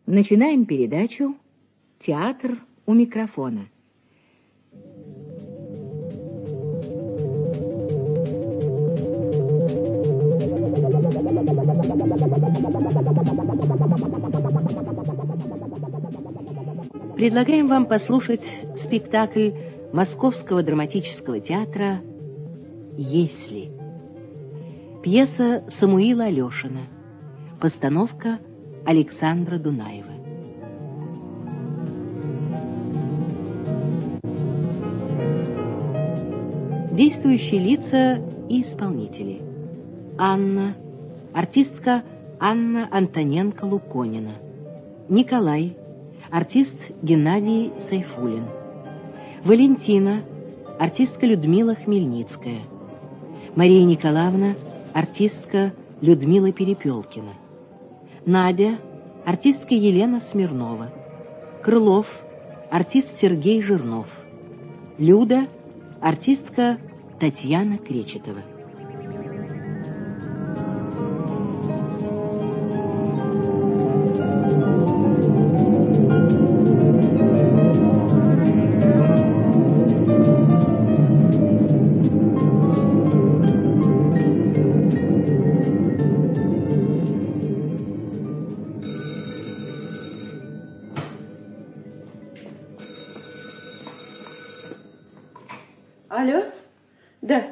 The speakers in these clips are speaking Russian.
Начинаем передачу «Театр у микрофона». Предлагаем вам послушать спектакль Московского драматического театра «Если». Пьеса Самуила Алешина. Постановка Александра Дунаева. Действующие лица и исполнители. Анна, артистка Анна Антоненко-Луконина. Николай, артист Геннадий Сайфулин. Валентина, артистка Людмила Хмельницкая. Мария Николаевна, артистка Людмила Перепелкина. Надя, артистка Елена Смирнова. Крылов, артист Сергей Жирнов. Люда, артистка Татьяна Кречетова. Алло? Да.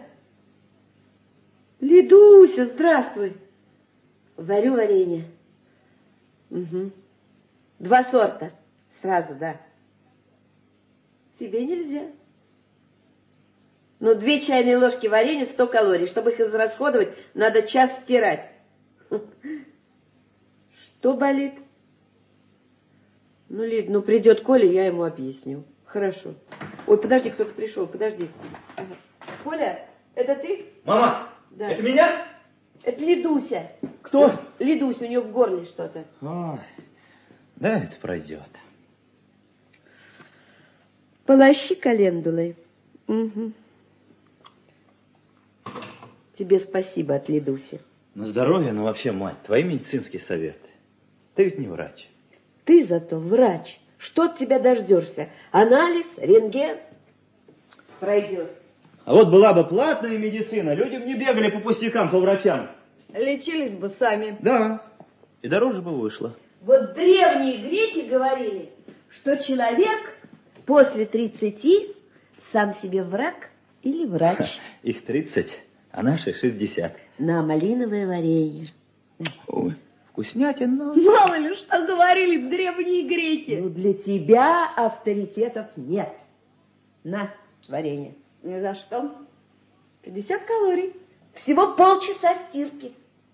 Лидуся, здравствуй. Варю варенье. Угу. 2 сорта. Сразу, да. Тебе нельзя. Но 2 чайные ложки варенья 100 калорий. Чтобы их израсходовать, надо час стирать. Что болит? Ну, Лид, ну придет Коля, я ему объясню. Хорошо. Ой, подожди, кто-то пришел, подожди. Ага. Коля, это ты? Мама, да. Это меня? Это Лидуся. Кто? Лидуся, у нее в горле что-то. Ой, да, это пройдет. Полощи календулой. Угу. Тебе спасибо от Лидуси. На здоровье, но вообще, мать, твои медицинские советы. Ты ведь не врач. Ты зато врач. Что от тебя дождешься? Анализ, рентген? Пройдет. А вот была бы платная медицина, люди бы не бегали по пустякам, по врачам. Лечились бы сами. Да, и дороже бы вышло. Вот древние греки говорили, что человек после 30 сам себе враг или врач. Их 30, а наши 60. На малиновое варенье. Ой, вкуснятина. Мало ли, что говорили древние греки. Ну, для тебя авторитетов нет. На, варенье. Ни за что. 50 калорий. Всего полчаса стирки.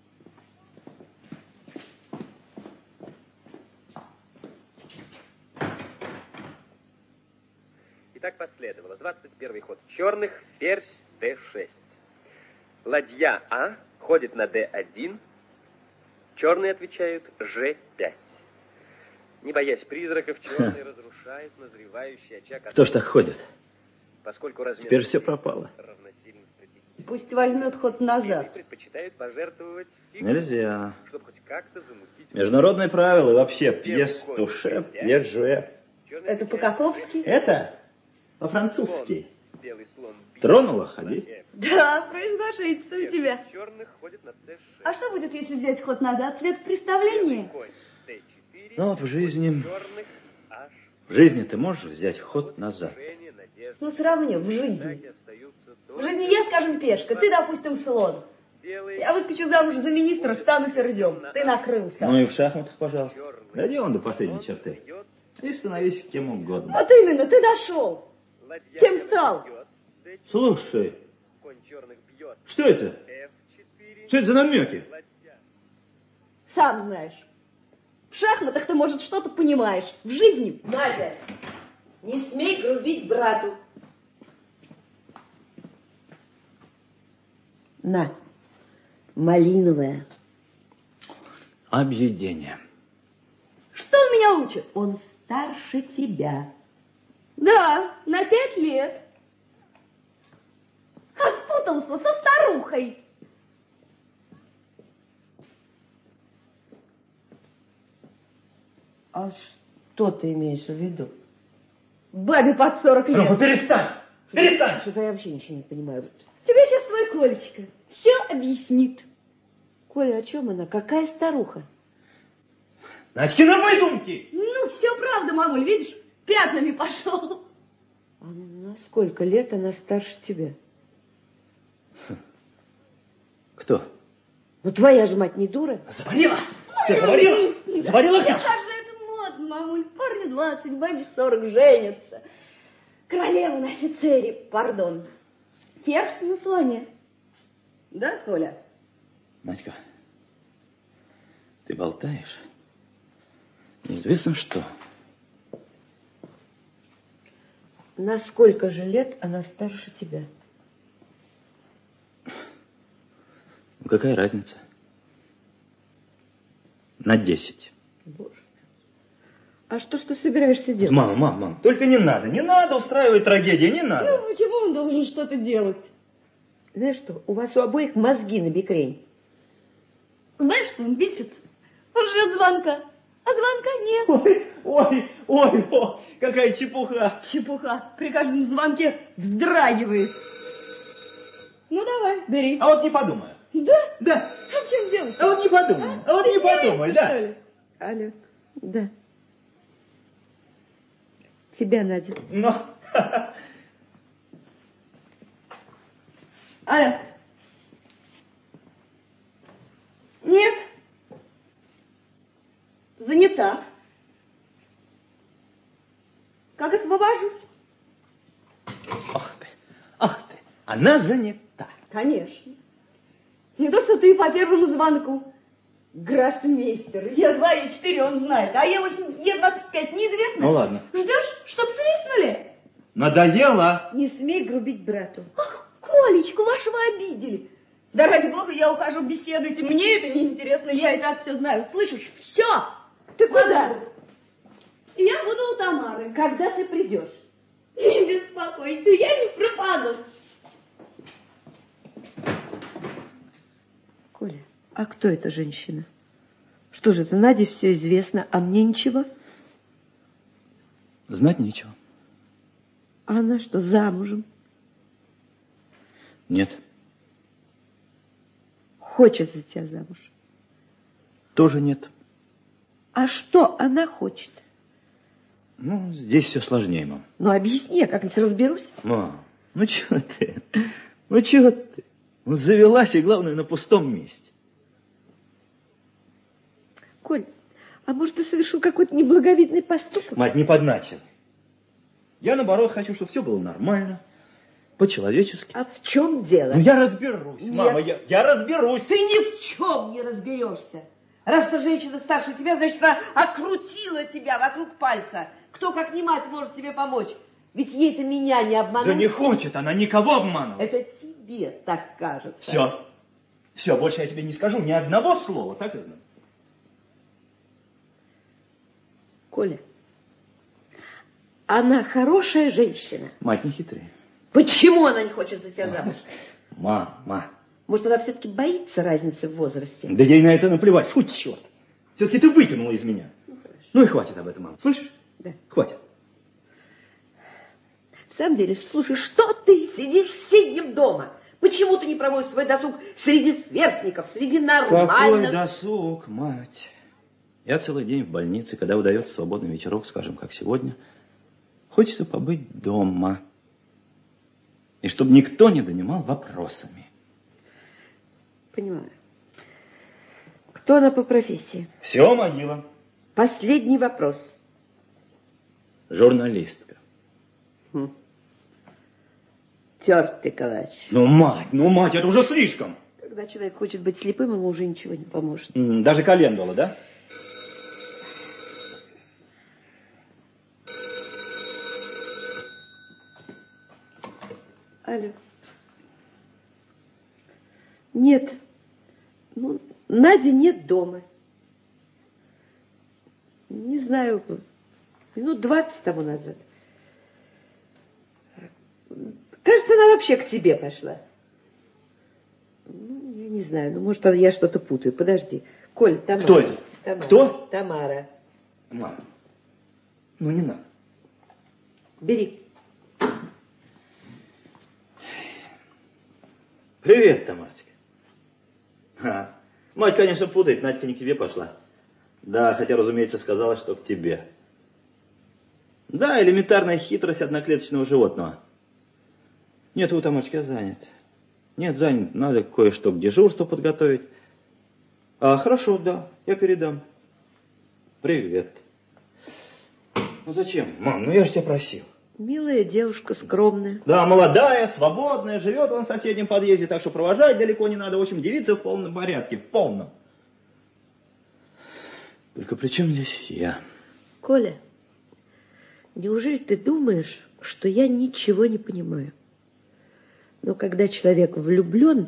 Итак, последовало. 21-й ход черных, ферзь, d6. Ладья А ходит на d1. Черные отвечают g5. Не боясь призраков, черные разрушают назревающий очаг. Кто ж так ходит? Поскольку размер теперь все пропало. Пусть возьмет ход назад. Предпочитают пожертвовать Нельзя. чтобы хоть как-то замутить. Международные правила и вообще пьес туше, пьес жуэ. Это по-каковски? Это по-французски. Тронула, ходи. Да, произношится у тебя. Черных ходит на c6. А что будет, если взять ход назад, цвет представления? Ну вот в жизни ты можешь взять ход назад. Ну, сравни, в жизни. В жизни я, скажем, пешка, ты, допустим, слон. Я выскочу замуж за министра, стану ферзем. Ты накрылся. Ну и в шахматах, пожалуйста. Дойди он до последней черты. И становись кем угодно. Вот именно, ты дошел. Кем стал? Слушай, что это? Что это за намеки? Сам знаешь. В шахматах ты, может, что-то понимаешь. В жизни... Надя, не смей грубить брату. На, малиновое. Объедение. Что он меня учит? Он старше тебя. Да, на 5 лет. А спутался со старухой. А что ты имеешь в виду? Бабе под 40 лет. Ну, перестань! Перестань! Что-то я вообще ничего не понимаю. Тебе сейчас твой Колечка все объяснит. Коля, о чем она? Какая старуха? Надькины выдумки! Ну, все правда, мамуль, видишь, пятнами пошел. А на сколько лет она старше тебя? Кто? Ну, твоя же мать не дура. Заварила! Ты заварила? Заварила? Сейчас же это модно, мамуль. Парню 20, бабе 40 женятся. Королева на офицере, пардон. Ферзь на слоне. Да, Коля? Надька, ты болтаешь? Неизвестно что. На сколько же лет она старше тебя? Ну, какая разница? На 10. Боже. А что ж ты собираешься делать? Мама, только не надо устраивать трагедии, не надо. Ну, почему он должен что-то делать? Знаешь что, у вас у обоих мозги на бекрень. Знаешь, что он бесится? Он ждет звонка, а звонка нет. Ой, какая чепуха. Чепуха. При каждом звонке вздрагивает. Ну, давай, бери. А вот не подумаю. Да? Да. А в чем дело? А вот не подумаю. А вот не подумай, да. Что ли? Алло, да. Тебя, Надя. Но... Алло. Нет. Занята. Как освобожусь? Ах ты, она занята. Конечно. Не то, что ты по первому звонку. Гроссмейстер. Е2, Е4 он знает. А Е8, Е25 неизвестно. Ну ладно. Ждешь, чтоб свистнули? Надоело. Не смей грубить брату. Ах, Колечку вашего обидели. Да ради бога, я ухожу, беседуйте. Мне это неинтересно, я и так все знаю. Слышишь? Все. Ты куда? Я буду у Тамары. Когда ты придешь? Не беспокойся, я не пропаду. Коля, а кто эта женщина? Что же это, Наде все известно, а мне ничего? Знать нечего. А она что, замужем? Нет. Хочет за тебя замуж. Тоже нет. А что она хочет? Ну, здесь все сложнее, мам. Ну, объясни, я как-нибудь разберусь. Мам, ну чего ты? Ну чего ты? Ну, завелась, и главное, на пустом месте. Коль, а может, ты совершил какой-то неблаговидный поступок? Мать, не подначивай. Я, наоборот, хочу, чтобы все было нормально, по-человечески. А в чем дело? Ну, я разберусь, Нет. мама, я разберусь. Ты ни в чем не разберешься. Раз эта женщина старше тебя, значит, она окрутила тебя вокруг пальца. Кто, как не мать, может тебе помочь? Ведь ей-то меня не обмануть. Да не хочет она никого обманывать. Это тебе так кажется. Все, больше я тебе не скажу ни одного слова, так и знаю. Коля, она хорошая женщина. Мать, не хитри. Почему она не хочет за тебя замуж? Мама. Может, она все-таки боится разницы в возрасте? Да ей на это наплевать. Фу, черт. Все-таки ты выкинула из меня. Ну и хватит об этом, мама. Слышишь? Да. Хватит. В самом деле, слушай, что ты сидишь сиднем дома? Почему ты не проводишь свой досуг среди сверстников, среди нормальных... Какой досуг, мать. Я целый день в больнице, когда удается свободный вечерок, скажем, как сегодня, хочется побыть дома. И чтобы никто не донимал вопросами. Понимаю. Кто она по профессии? Все, могила. Последний вопрос. Журналистка. Тертый калач. Ну, мать, это уже слишком. Когда человек хочет быть слепым, ему уже ничего не поможет. Даже календула, да? Алло. Нет. Ну, Нади нет дома. Не знаю, минут 20 тому назад. Кажется, она вообще к тебе пошла. Ну, я не знаю, может, я что-то путаю. Подожди. Коль, Тамара. Кто это? Тамара. Кто? Тамара. Мам, ну не надо. Бери. Привет, Тамарочка. Мать, конечно, путает, Надька не к тебе пошла. Да, хотя, разумеется, сказала, что к тебе. Да, элементарная хитрость одноклеточного животного. Нет, у Тамарочки, я занят. Нет, занят, надо кое-что к дежурству подготовить. Хорошо, да, я передам. Привет. Ну зачем? Мам, ну я же тебя просил. Милая девушка, скромная. Да, молодая, свободная, живет он в соседнем подъезде, так что провожать далеко не надо. В общем, девица в полном порядке, в полном. Только при чем здесь я? Коля, неужели ты думаешь, что я ничего не понимаю? Но когда человек влюблен,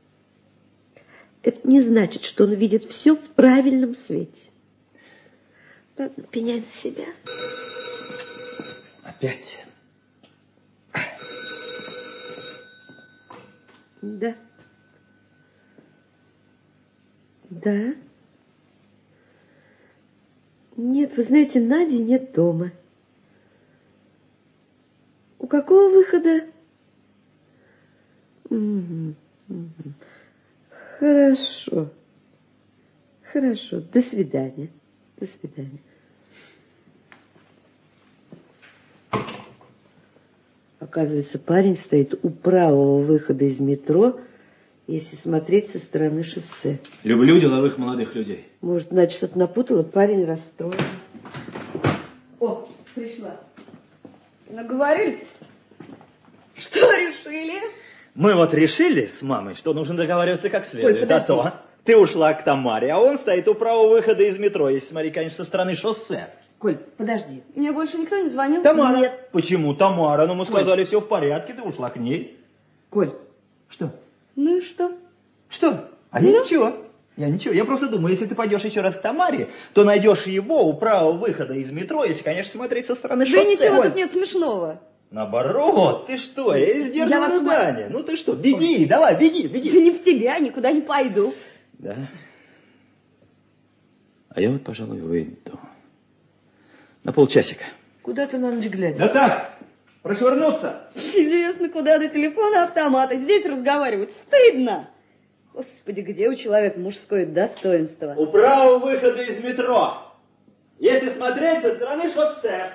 это не значит, что он видит все в правильном свете. Ладно, пеняй на себя. Опять? Да. Да. Нет, вы знаете, Нади нет дома. У какого выхода? Хорошо. Хорошо. До свидания. До свидания. Оказывается, парень стоит у правого выхода из метро, если смотреть со стороны шоссе. Люблю деловых молодых людей. Может, Надя что-то напутала, парень расстроен. О, пришла. Наговорились? Что решили? Мы вот решили с мамой, что нужно договариваться как следует. Ой, а то ты ушла к Тамаре, а он стоит у правого выхода из метро, если смотри, конечно, со стороны шоссе. Коль, подожди. Мне больше никто не звонил? Тамара. Нет. Почему Тамара? Ну, мы сказали, все в порядке, ты ушла к ней. Коль, Что? Ну и что? Что? А я ничего. Я ничего. Я просто думаю, если ты пойдешь еще раз к Тамаре, то найдешь его у правого выхода из метро, если, конечно, смотреть со стороны Да шоссе. ничего Ой, тут нет смешного. наоборот, ты что? Я сдерживаю Я вас рыдание. Ну ты что? Беги, давай, беги, Да беги. не в тебя, никуда не пойду. Да. А я вот, пожалуй, выйду. На полчасика. куда ты на ночь глядя? Да так, прошвырнуться. Известно, куда до телефона автомата. Здесь разговаривать стыдно. Господи, где у человека мужское достоинство? У правого выхода из метро. Если смотреть со стороны шоссе.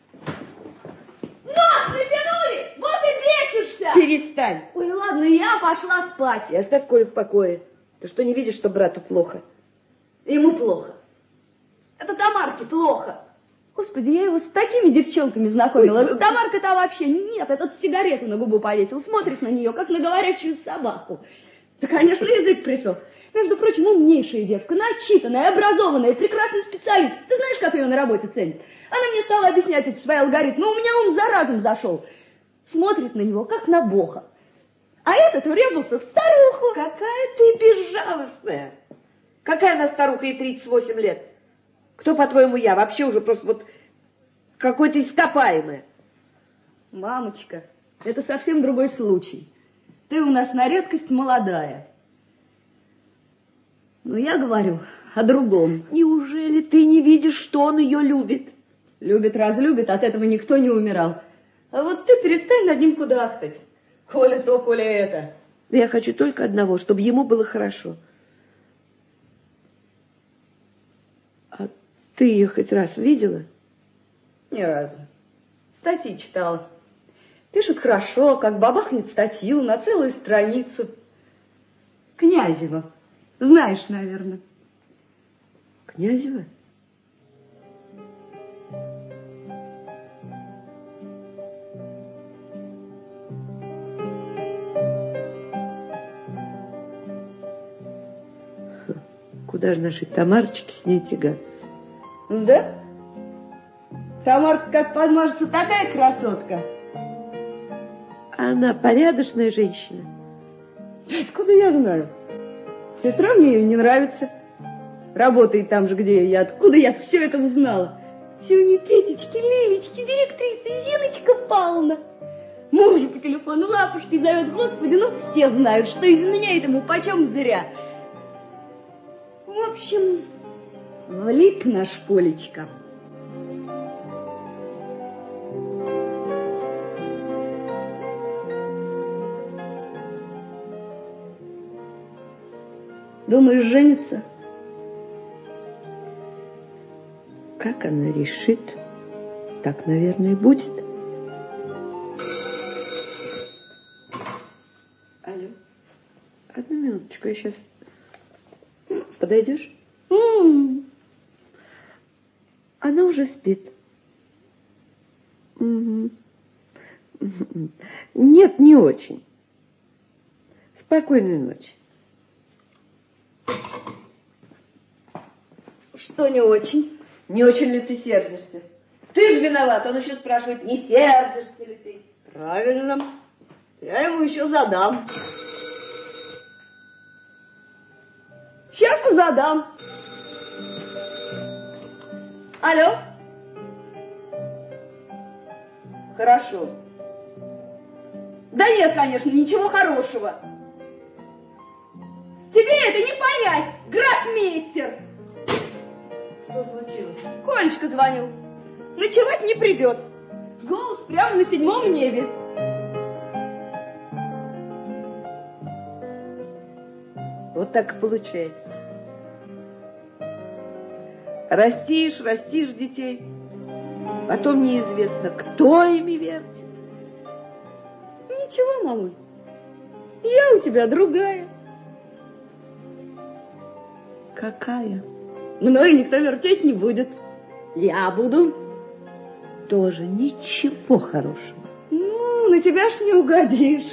Нос натянули! Вот и бесишься! Перестань. Ой, ладно, я пошла спать. И оставь Колю в покое. Ты что, не видишь, что брату плохо? Ему плохо. Это Тамарке плохо. Господи, я его с такими девчонками знакомила. Ой, Тамарка-то вообще нет. Этот сигарету на губу повесил. Смотрит на нее, как на говорящую собаку. Да, конечно, язык присох. Между прочим, умнейшая девка, начитанная, образованная, прекрасный специалист. Ты знаешь, как ее на работе ценят? Она мне стала объяснять эти свои алгоритмы. У меня ум за разум зашел. Смотрит на него, как на бога. А этот врезался в старуху. Какая ты безжалостная. Какая она старуха, ей 38 лет? Кто, по-твоему, я? Вообще уже просто вот какое-то ископаемое. Мамочка, это совсем другой случай. Ты у нас на редкость молодая. Но я говорю о другом. Неужели ты не видишь, что он ее любит? Любит, разлюбит, от этого никто не умирал. А вот ты перестань над ним кудахтать. Коля то, Коля это. Да я хочу только одного, чтобы ему было хорошо. А ты ее хоть раз видела? Ни разу. Статьи читала. Пишет хорошо, как бабахнет статью на целую страницу. Князева. Знаешь, наверное. Князева? Куда же нашей Тамарочке с ней тягаться? Да? Тамарка как подмажется, такая красотка. Она порядочная женщина. Откуда я знаю? Сестра мне ее не нравится. Работает там же, где я. Откуда я все это узнала? Все у нее Петечки, Лилечки, директриса, Зиночка Павловна. Мужа по телефону лапушкой зовет. Господи, ну все знают, что изменяет ему почем зря. В общем, влип наш Колечка. Думаешь, женится? Как она решит, так, наверное, и будет. Алло, одну минуточку, я сейчас... Подойдешь? Она уже спит. Нет, не очень. Спокойной ночи. Что не очень? Не очень ли ты сердишься? Ты же виноват. Он еще спрашивает, не сердишься ли ты? Правильно. Я ему еще задам. Сейчас и задам. Алло? Хорошо. Да нет, конечно, ничего хорошего. Тебе это не понять, гроссмейстер. Что случилось? Колечка звонил. Ночевать не придет. Голос прямо на 7-м небе. Вот так и получается. Растишь детей. Потом неизвестно, кто ими вертит. Ничего, мамуль. Я у тебя другая. Какая? Мною никто вертеть не будет. Я буду. Тоже ничего хорошего. Ну, на тебя ж не угодишь.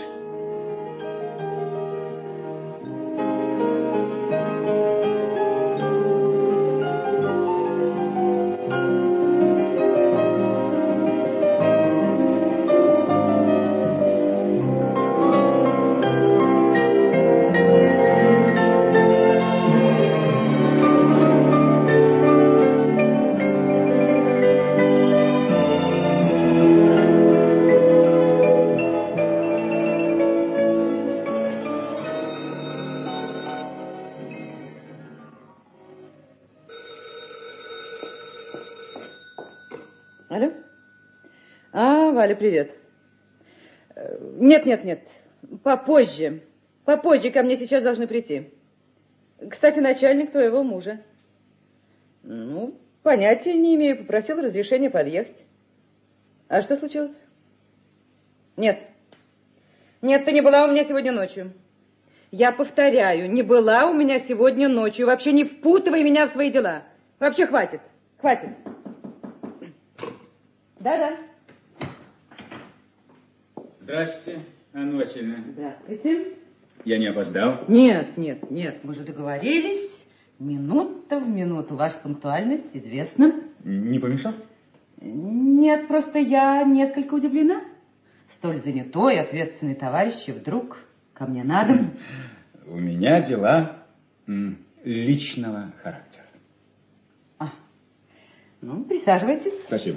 Алло? Валя, привет. Нет. Попозже. Попозже ко мне сейчас должны прийти. Кстати, начальник твоего мужа. Ну, понятия не имею. Попросил разрешения подъехать. А что случилось? Нет, ты не была у меня сегодня ночью. Я повторяю, не была у меня сегодня ночью. Вообще не впутывай меня в свои дела. Вообще хватит. Да. Здравствуйте, Анна Васильевна. Здравствуйте. Я не опоздал? Нет, мы же договорились. Минута в минуту. Ваша пунктуальность известна. Не помешал? Нет, просто я несколько удивлена. Столь занятой, ответственный товарищ, и вдруг ко мне на дом. У меня дела личного характера. Ну, присаживайтесь. Спасибо.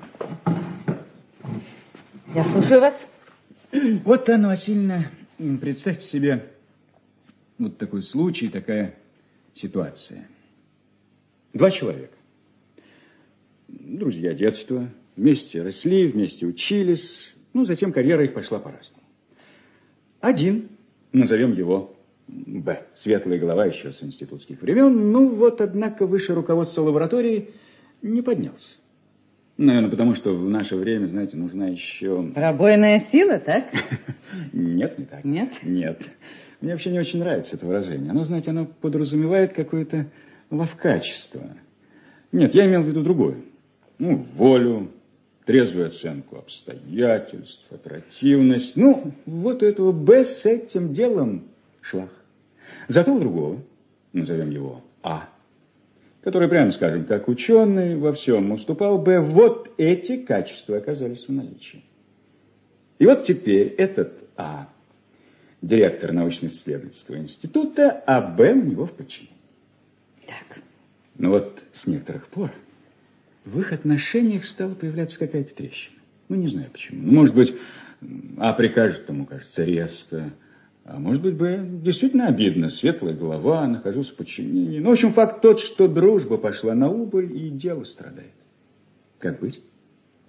Я слушаю вас. Вот, Анна Васильевна, представьте себе вот такой случай, такая ситуация. 2 человека. Друзья детства, вместе росли, вместе учились. Ну, затем карьера их пошла по-разному. Один, назовем его Б, светлая голова еще с институтских времен. Ну, вот, однако, высшее руководство лаборатории не поднялся. Наверное, потому что в наше время, знаете, нужна еще... Пробойная сила, так? Нет, не так. Нет? Нет. Мне вообще не очень нравится это выражение. Оно, знаете, оно подразумевает какое-то ловкачество. Нет, я имел в виду другое. Ну, волю, трезвую оценку обстоятельств, оперативность. Ну, вот у этого Б с этим делом шлах. Зато у другого, назовем его А, который, прямо скажем, как ученый, во всем уступал Б, вот эти качества оказались в наличии. И вот теперь этот А, директор научно-исследовательского института, а Б у него в подчинении. Так. Но вот с некоторых пор в их отношениях стала появляться какая-то трещина. Ну, не знаю почему. Ну, может быть, А прикажет ему, кажется, резко. А может быть, Б действительно обидно. Светлая голова, нахожусь в подчинении. Ну, в общем, факт тот, что дружба пошла на убыль, и дело страдает. Как быть?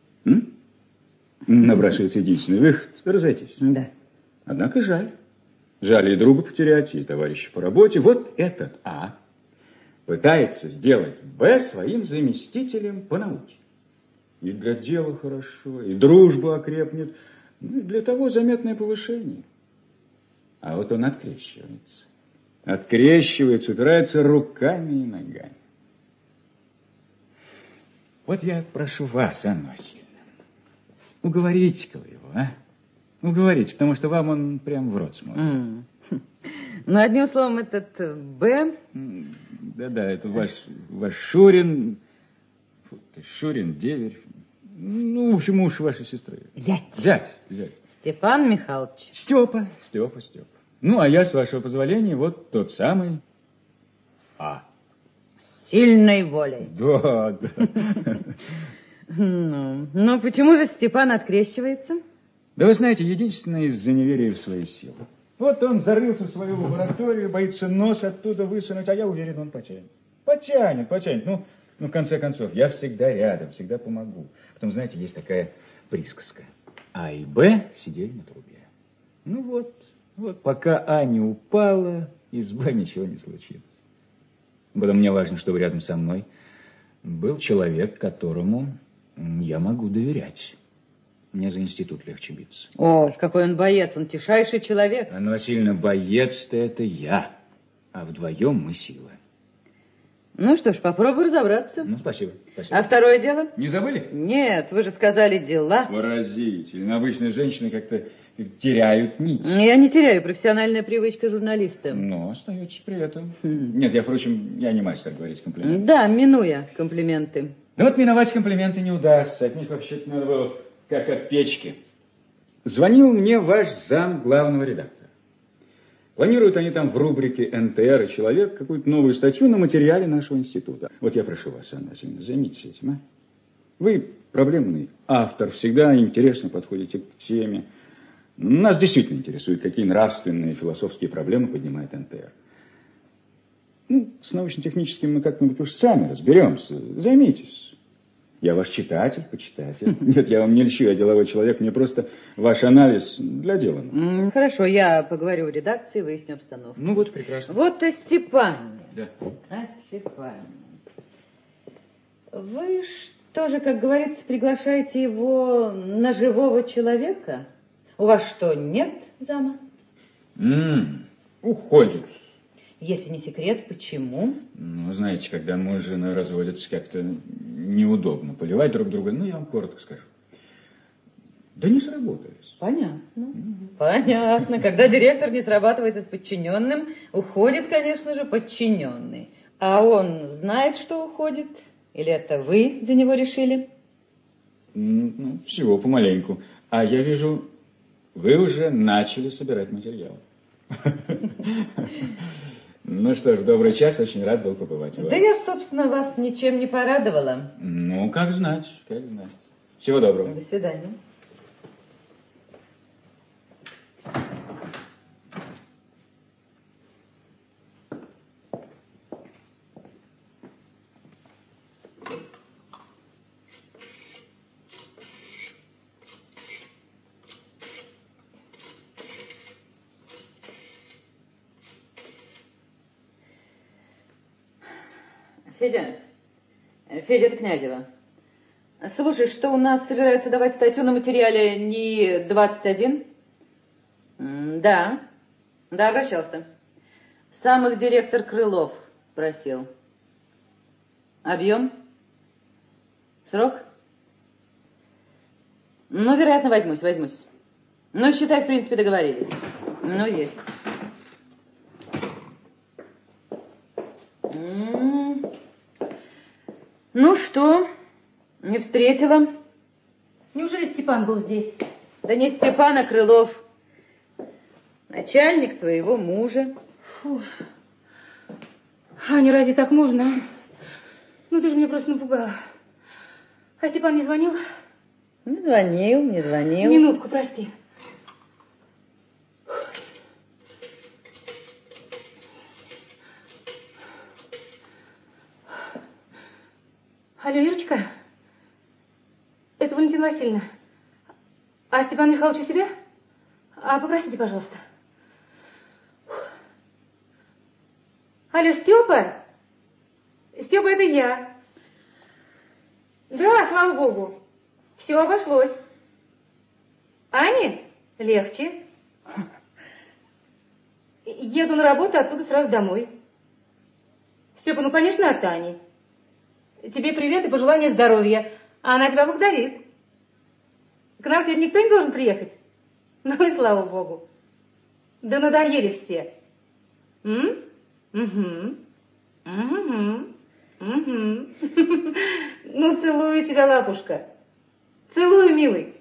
Напрашивается единственный выход. Разойтись. Да. Однако жаль. Жаль и друга потерять, и товарища по работе. Вот этот А пытается сделать Б своим заместителем по науке. И для дела хорошо, и дружба окрепнет. Ну, и для того заметное повышение. А вот он открещивается. Открещивается, упирается руками и ногами. Вот я прошу вас, Анна Васильевна, уговорите-ка вы его, а? Уговорите, потому что вам он прям в рот смотрит. Ну, одним словом, этот Б... Да-да, это ваш Шурин... Фу, ты, Шурин, деверь. Ну, в общем, муж вашей сестры. Зять. Степан Михайлович. Степа. Ну, а я, с вашего позволения, вот тот самый А. Сильной волей. Да. Ну, почему же Степан открещивается? Да вы знаете, единственное из-за неверия в свои силы. Вот он зарылся в свою лабораторию, боится нос оттуда высунуть, а я уверен, он потянет. Потянет. Ну, в конце концов, я всегда рядом, всегда помогу. Потом, знаете, есть такая присказка. А и Б сидели на трубе. Ну вот, пока А не упала, из Б ничего не случится. Потом мне важно, чтобы рядом со мной был человек, которому я могу доверять. Мне за институт легче биться. Ой, какой он боец, он тишайший человек. Анна Васильевна, боец-то это я, а вдвоем мы сила. Ну что ж, попробуй разобраться. Ну, спасибо. А второе дело? Не забыли? Нет, вы же сказали дела. Выразительно. Обычно женщины как-то теряют нить. Я не теряю, профессиональная привычка журналиста. Но остаетесь при этом. Нет, впрочем, я не мастер говорить комплименты. Да, минуя комплименты. Да вот миновать комплименты не удастся. От них вообще-то надо было как от печки. Звонил мне ваш зам главного редактора. Планируют они там в рубрике «НТР» и «Человек» какую-то новую статью на материале нашего института. Вот я прошу вас, Анна Васильевна, займитесь этим, а? Вы проблемный автор, всегда интересно подходите к теме. Нас действительно интересует, какие нравственные и философские проблемы поднимает НТР. Ну, с научно-техническим мы как-нибудь уж сами разберемся. Займитесь. Я ваш читатель, почитатель. Нет, я вам не льщу, я деловой человек. Мне просто ваш анализ для дела. Хорошо, я поговорю в редакции, выясню обстановку. Ну вот, прекрасно. Вот о Степане. Да. О Степане. Вы что же, как говорится, приглашаете его на живого человека? У вас что, нет зама? Уходит. Если не секрет, почему? Ну, знаете, когда муж и жена разводятся, как-то неудобно поливать друг друга. Ну, я вам коротко скажу. Да не сработались. Понятно. Понятно. Когда директор не срабатывается с подчиненным, уходит, конечно же, подчиненный. А он знает, что уходит? Или это вы за него решили? Ну, всего помаленьку. А я вижу, вы уже начали собирать материал. Ну что ж, добрый час, очень рад был побывать у вас. Да я, собственно, вас ничем не порадовала. Ну, как знать, как знать. Всего доброго. До свидания. Федя Князева. Слушай, что у нас собираются давать статью на материале НИИ-21? Да, обращался. Сам их директор Крылов просил. Объем? Срок? Ну, вероятно, возьмусь. Ну, считай, в принципе, договорились. Ну, есть. Ну что, не встретила? Неужели Степан был здесь? Да не Степан, а Крылов. Начальник твоего мужа. Фу. Аня, разве так можно? Ну, ты же меня просто напугала. А Степан не звонил? Не звонил. Минутку, прости. Алло, Ирочка? Это Валентина Васильевна. А Степан Михайлович у себя? А попросите, пожалуйста. Алло, Степа? Степа, это я. Да, слава богу. Все обошлось. Ане? Легче. Еду на работу, оттуда сразу домой. Степа, ну, конечно, от Ани. Тебе привет и пожелание здоровья. А она тебя благодарит. К нам сегодня никто не должен приехать? Ну и слава богу. Да надоели все. Угу. Ну, целую тебя, лапушка. Целую, милый.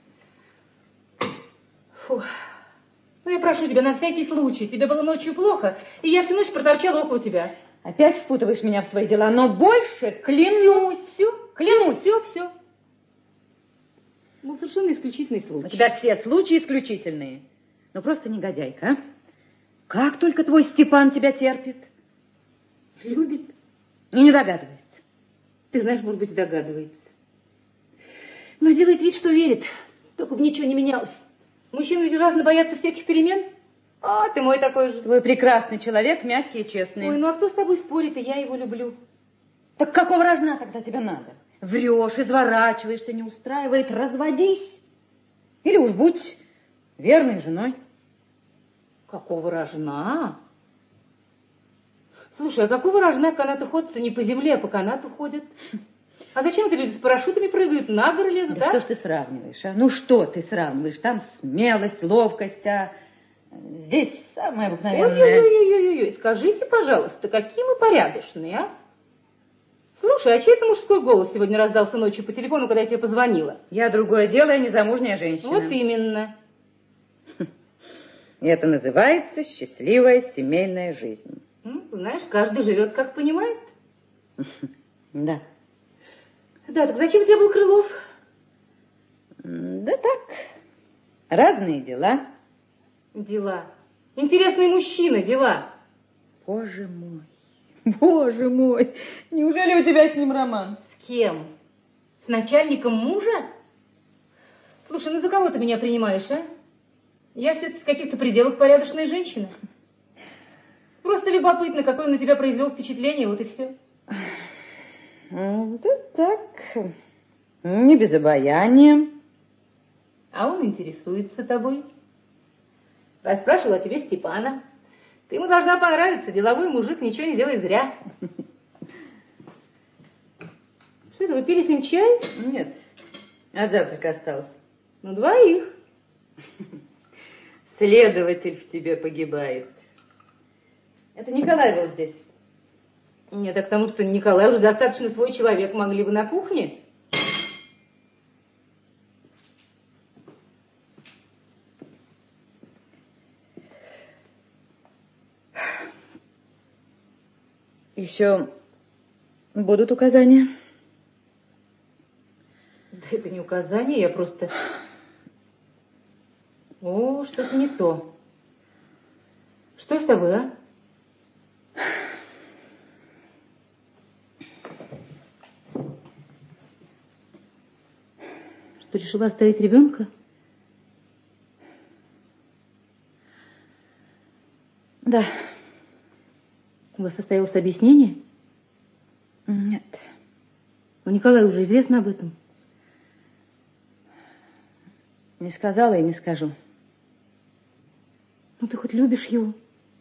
Фух. Ну, я прошу тебя, на всякий случай. Тебе было ночью плохо, и я всю ночь проторчала около тебя. Опять впутываешь меня в свои дела, но больше, клянусь, клянусь. Все. Ну, совершенно исключительный У случай. тебя все случаи исключительные. Ну, просто негодяйка, а? Как только твой Степан тебя терпит. Любит. И не догадывается. Ты знаешь, может быть, догадывается. Но делает вид, что верит. Только бы ничего не менялось. Мужчины ведь ужасно боятся всяких перемен. А, ты мой такой же. Твой прекрасный человек, мягкий и честный. Ой, ну а кто с тобой спорит, и я его люблю. Так какого рожна тогда тебе надо? Врешь, изворачиваешься, не устраивает, разводись. Или уж будь верной женой. Какого рожна? Слушай, а какого рожна канатоходцы не по земле, а по канату ходят? А зачем это люди с парашютами прыгают, на горы лезут, Да а? что ж ты сравниваешь, а? Ну что ты сравниваешь? Там смелость, ловкость, а здесь самое обыкновенное. Ой-ой-ой, скажите, пожалуйста, какие мы порядочные, а? Слушай, а чей это мужской голос сегодня раздался ночью по телефону, когда я тебе позвонила? Я другое дело, я незамужняя женщина. Вот именно. И это называется счастливая семейная жизнь. Знаешь, каждый живет, как понимает. Да. Да, так зачем у тебя был Крылов? Да так, разные дела. Дела. Интересный мужчина, дела. Боже мой, неужели у тебя с ним роман? С кем? С начальником мужа? Слушай, ну за кого ты меня принимаешь, а? Я все-таки в каких-то пределах порядочная женщина. Просто любопытно, какое он на тебя произвел впечатление, вот и все. Да так, не без обаяния. А он интересуется тобой. Расспрашивал о тебе Степана. Ты ему должна понравиться, деловой мужик ничего не делает зря. Что это, вы пили с ним чай? Нет, от завтрака осталось. На двоих. Следователь в тебе погибает. Это Николай был здесь. Нет, а к тому, что Николай уже достаточно свой человек, могли бы на кухне. Еще будут указания? Да это не указание, я просто... О, что-то не то. Что с тобой, а? Что, решила оставить ребенка? Да. У вас состоялось объяснение? Нет. У Николая уже известно об этом? Не сказала и не скажу. Ну, ты хоть любишь его?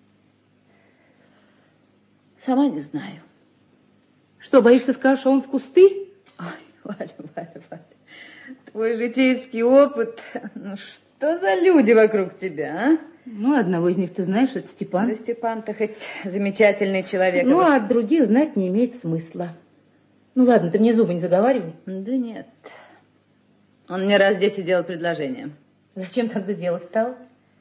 Сама не знаю. Что, боишься, скажешь, а он в кусты? Ой, Валя. Твой житейский опыт. Ну, что за люди вокруг тебя, а? Ну, одного из них ты знаешь, это Степан. Да Степан-то хоть замечательный человек. Ну, а от других знать не имеет смысла. Ну, ладно, ты мне зубы не заговаривай. Да нет. Он мне раз 10 делал предложение. Зачем тогда делать стал?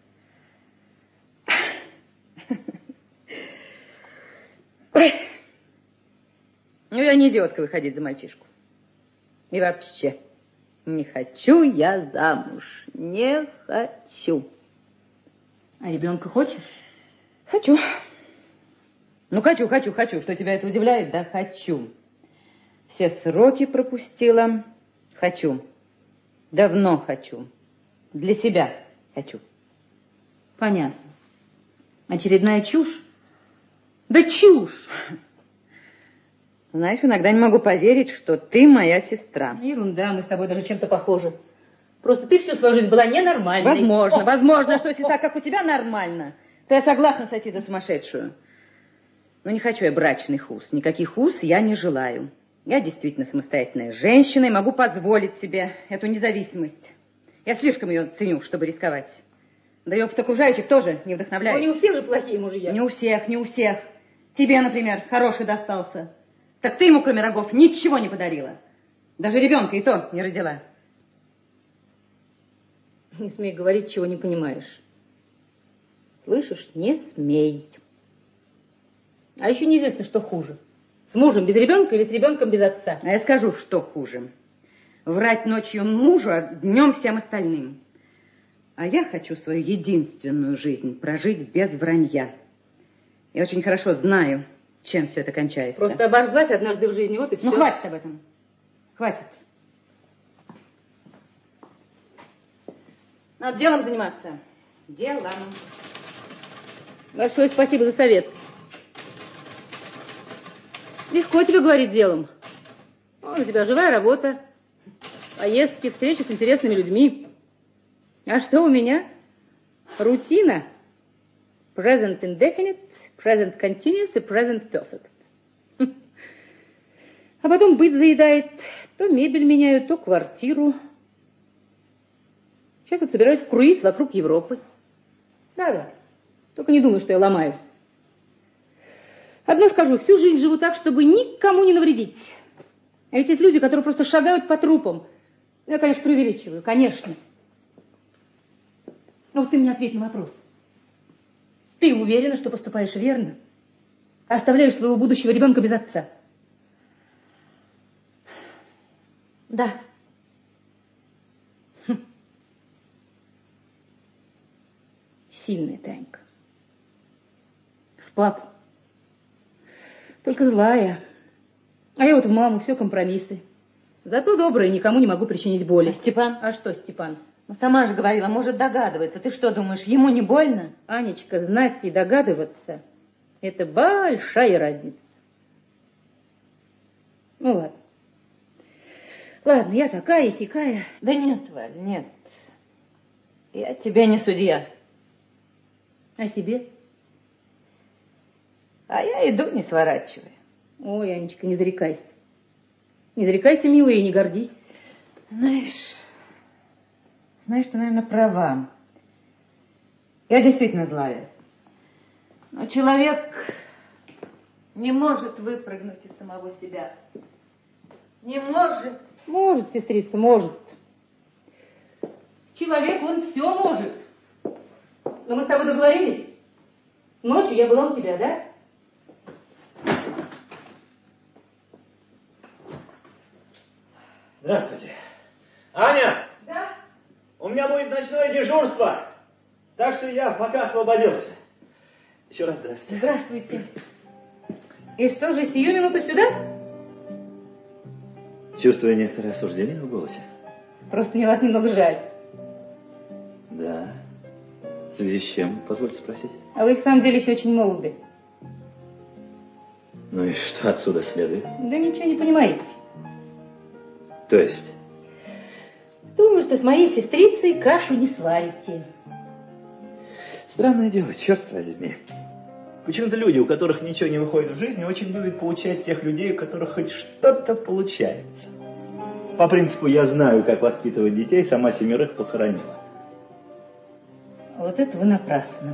Ой. Ну, я не идиотка выходить за мальчишку. И вообще, не хочу я замуж. Не хочу. А ребенка хочешь? Хочу. Ну, хочу. Что тебя это удивляет? Да, хочу. Все сроки пропустила. Хочу. Давно хочу. Для себя хочу. Понятно. Очередная чушь? Да чушь! Знаешь, иногда не могу поверить, что ты моя сестра. Ерунда, мы с тобой даже чем-то похожи. Просто ты всю свою жизнь была ненормальной. Возможно, что если так, как у тебя, нормально, то я согласна сойти за сумасшедшую. Но не хочу я брачных уз. Никаких уз я не желаю. Я действительно самостоятельная женщина и могу позволить себе эту независимость. Я слишком ее ценю, чтобы рисковать. Да и опыт окружающих тоже не вдохновляет. Но не у всех же плохие мужья. Не у всех, не у всех. Тебе, например, хороший достался. Так ты ему, кроме рогов, ничего не подарила. Даже ребенка и то не родила. Не смей говорить, чего не понимаешь. Слышишь? Не смей. А еще неизвестно, что хуже. С мужем без ребенка или с ребенком без отца. А я скажу, что хуже. Врать ночью мужу, а днем всем остальным. А я хочу свою единственную жизнь прожить без вранья. Я очень хорошо знаю, чем все это кончается. Просто обожглась однажды в жизни, вот и все. Ну, хватит об этом. Хватит. Надо делом заниматься. Делом. Большое спасибо за совет. Легко тебе говорить делом. Вон у тебя живая работа, поездки, встречи с интересными людьми. А что у меня? Рутина. Present indefinite, present continuous и present perfect. А потом быт заедает. То мебель меняю, то квартиру. Сейчас вот собираюсь в круиз вокруг Европы. Да-да. Только не думай, что я ломаюсь. Одно скажу, всю жизнь живу так, чтобы никому не навредить. А ведь есть люди, которые просто шагают по трупам. Я, конечно, преувеличиваю, конечно. Но вот ты мне ответь на вопрос. Ты уверена, что поступаешь верно? Оставляешь своего будущего ребенка без отца? Да. Сильная Танька. В папу. Только злая. А я вот в маму, все компромиссы. Зато добрая, никому не могу причинить боли. А Степан? А что Степан? Ну, сама же говорила, может догадывается. Ты что думаешь, ему не больно? Анечка, знать и догадываться — это большая разница. Ну, ладно. Ладно, я такая и сякая. Да нет, Валь, нет. Я тебе не судья. А себе? А я иду, не сворачивая. Ой, Анечка, не зарекайся. Не зарекайся, милая, и не гордись. Знаешь, ты, наверное, права. Я действительно злая. Но человек не может выпрыгнуть из самого себя. Не может. Может, сестрица, может. Человек, он все может. Но мы с тобой договорились? Ночью я была у тебя, да? Здравствуйте. Аня! Да? У меня будет ночное дежурство, так что я пока освободился. Еще раз здравствуйте. Здравствуйте. И что же, сию минуту сюда? Чувствую некоторое осуждение в голосе. Просто мне вас немного жаль. Да. В связи с чем, позвольте спросить? А вы в самом деле еще очень молоды. Ну и что отсюда следует? Да ничего не понимаете. То есть? Думаю, что с моей сестрицей кашу не сварите. Странное дело, черт возьми. Почему-то люди, у которых ничего не выходит в жизни, очень любят поучать тех людей, у которых хоть что-то получается. По принципу, я знаю, как воспитывать детей, сама 7 похоронила. Вот это вы напрасно.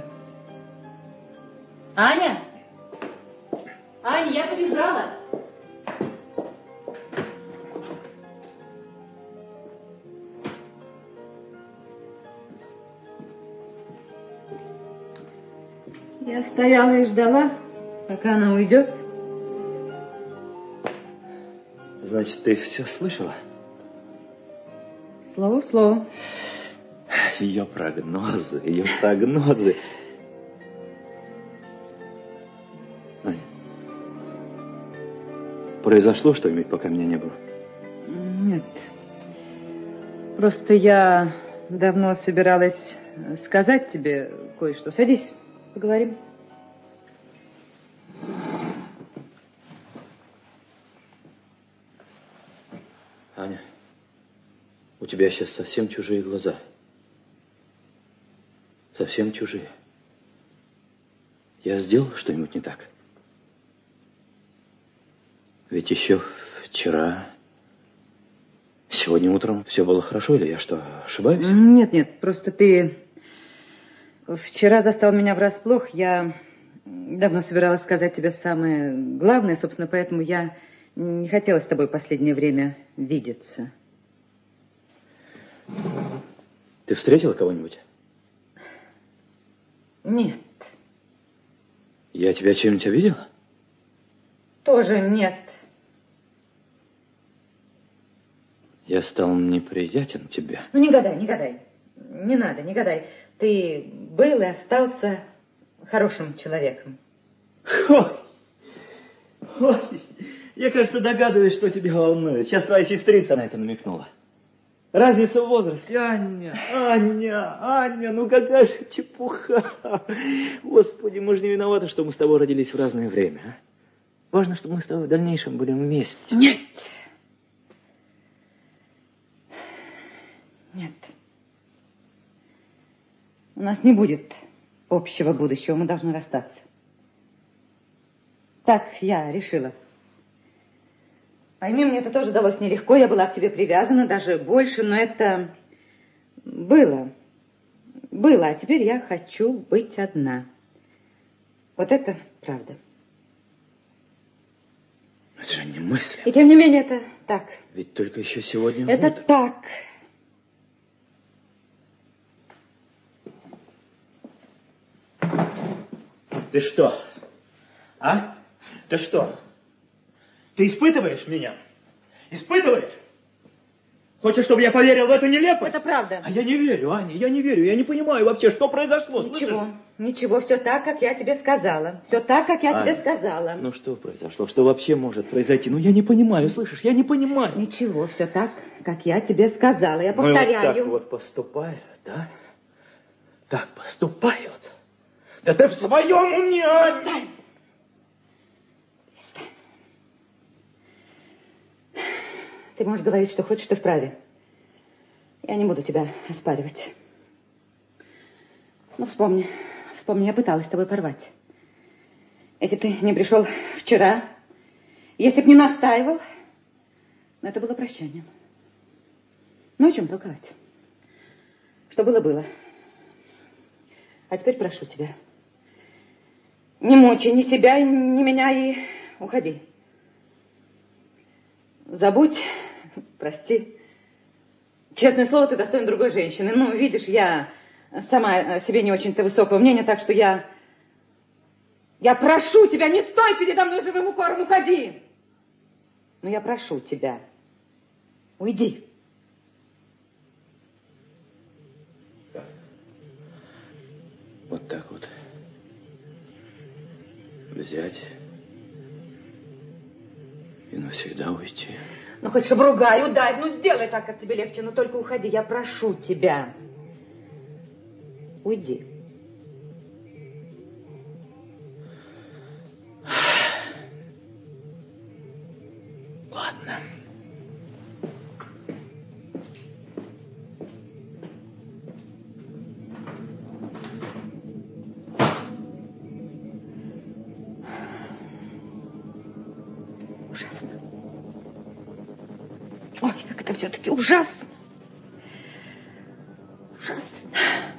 Аня! Аня, я побежала! Я стояла и ждала, пока она уйдет. Значит, ты все слышала? Слово в слово. Ее прогнозы, ее прогнозы. Аня, произошло что-нибудь, пока меня не было? Нет. Просто я давно собиралась сказать тебе кое-что. Садись, поговорим. Аня, у тебя сейчас совсем чужие глаза. Совсем чужие. Я сделал что-нибудь не так? Ведь еще вчера, сегодня утром все было хорошо, или я что, ошибаюсь? Нет, просто ты вчера застал меня врасплох. Я давно собиралась сказать тебе самое главное, собственно, поэтому я не хотела с тобой в последнее время видеться. Ты встретила кого-нибудь? Нет. Я тебя чем-нибудь обидела? Тоже нет. Я стал неприятен тебе. Ну, не гадай. Не надо, не гадай. Ты был и остался хорошим человеком. Ой, я, кажется, догадываюсь, что тебя волнует. Сейчас твоя сестрица на это намекнула. Разница в возрасте. Аня, ну какая же чепуха. Господи, мы же не виноваты, что мы с тобой родились в разное время. А? Важно, чтобы мы с тобой в дальнейшем были вместе. Нет. У нас не будет общего будущего, мы должны расстаться. Так я решила. Пойми, мне это тоже далось нелегко, я была к тебе привязана, даже больше, но это было, а теперь я хочу быть одна. Вот это правда. Это же не мысль. И тем не менее это так. Ведь только еще сегодня это утром. Так. Ты что? А? Ты что? Ты испытываешь меня? Испытываешь? Хочешь, чтобы я поверил в эту нелепость? Это правда. А я не верю, Аня, я не верю. Я не понимаю вообще, что произошло. Ничего, все так, как я тебе сказала. Все так, как я тебе сказала. Ну что произошло? Что вообще может произойти? Ну я не понимаю, слышишь? Я не понимаю. Ничего, все так, как я тебе сказала. Я повторяю. Ну, вот так вот поступают, да? Так поступают. Да ты в своем уме, Аня! Перестань. Ты можешь говорить, что хочешь, ты вправе. Я не буду тебя оспаривать. Ну, вспомни, я пыталась с тобой порвать. Если бы ты не пришел вчера, если бы не настаивал, но это было прощанием. Ну, о чем толковать? Что было, было. А теперь прошу тебя, не мучай ни себя, ни меня и уходи. Забудь, прости. Честное слово, ты достоин другой женщины. Ну, видишь, я сама о себе не очень-то высокого мнения, так что я прошу тебя, не стой передо мной живым упором, уходи. Ну, я прошу тебя, уйди. Вот так вот. Взять и навсегда уйти. Ну, хоть обругай, ударь, ну, сделай так, как тебе легче, но только уходи, я прошу тебя. Уйди. Ладно. Ужасно. Ой, как это все-таки ужасно. Ужасно.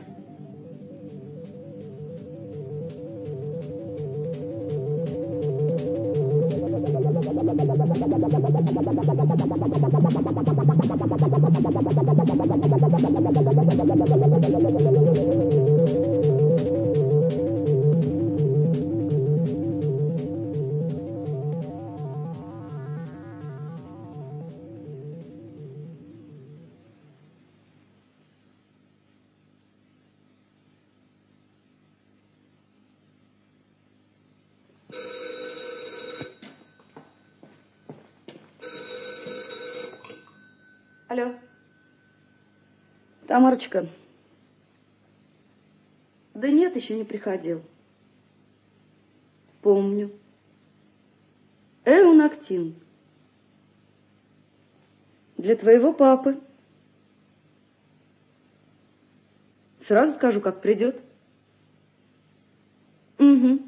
Алло. Тамарочка. Да нет, еще не приходил. Помню. Эунактин. Для твоего папы. Сразу скажу, как придет. Угу.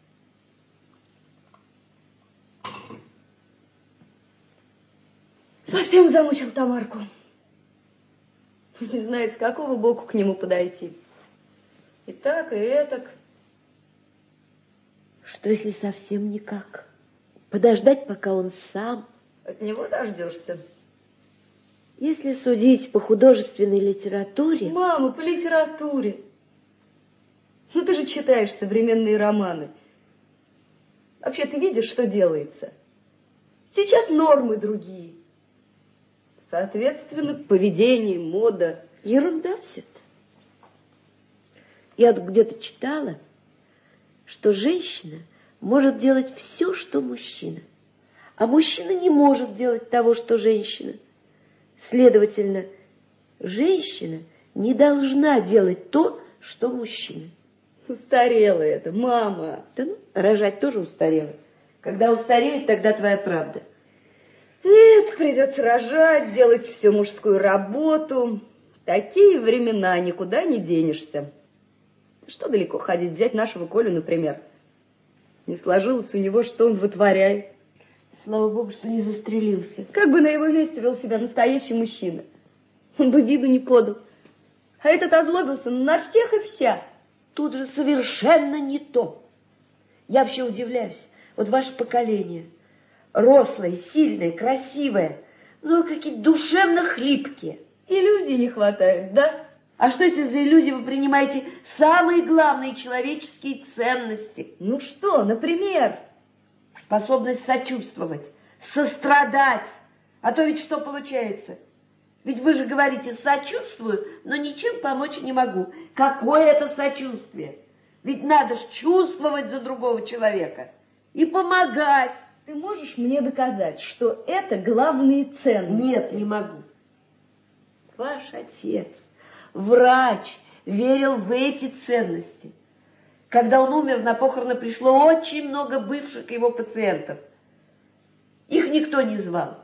Совсем замучил Тамарку. Не знает, с какого боку к нему подойти. И так, и этак. Что, если совсем никак? Подождать, пока он сам? От него дождешься. Если судить по художественной литературе... Мама, по литературе. Ну, ты же читаешь современные романы. Вообще, ты видишь, что делается? Сейчас нормы другие. Соответственно, поведение, мода. Ерунда все это. Я где-то читала, что женщина может делать все, что мужчина, а мужчина не может делать того, что женщина. Следовательно, женщина не должна делать то, что мужчина. Устарела это, мама. Да ну, рожать тоже устарело. Когда устареет, тогда твоя правда. Нет, придется рожать, делать всю мужскую работу. Такие времена, никуда не денешься. Что далеко ходить? Взять нашего Колю, например. Не сложилось у него, что он вытворяет. Слава богу, что не застрелился. Как бы на его месте вел себя настоящий мужчина? Он бы виду не подал. А этот озлобился на всех и вся. Тут же совершенно не то. Я вообще удивляюсь. Вот ваше поколение. Рослое, сильное, красивое. Но какие-то душевно хлипкие. Иллюзий не хватает, да? А что, если за иллюзии вы принимаете самые главные человеческие ценности? Ну что, например? Способность сочувствовать, сострадать. А то ведь что получается? Ведь вы же говорите «сочувствую», но ничем помочь не могу. Какое это сочувствие? Ведь надо ж чувствовать за другого человека и помогать. Ты можешь мне доказать, что это главные ценности? Нет, не могу. Ваш отец, врач, верил в эти ценности. Когда он умер, на похороны пришло очень много бывших его пациентов. Их никто не звал.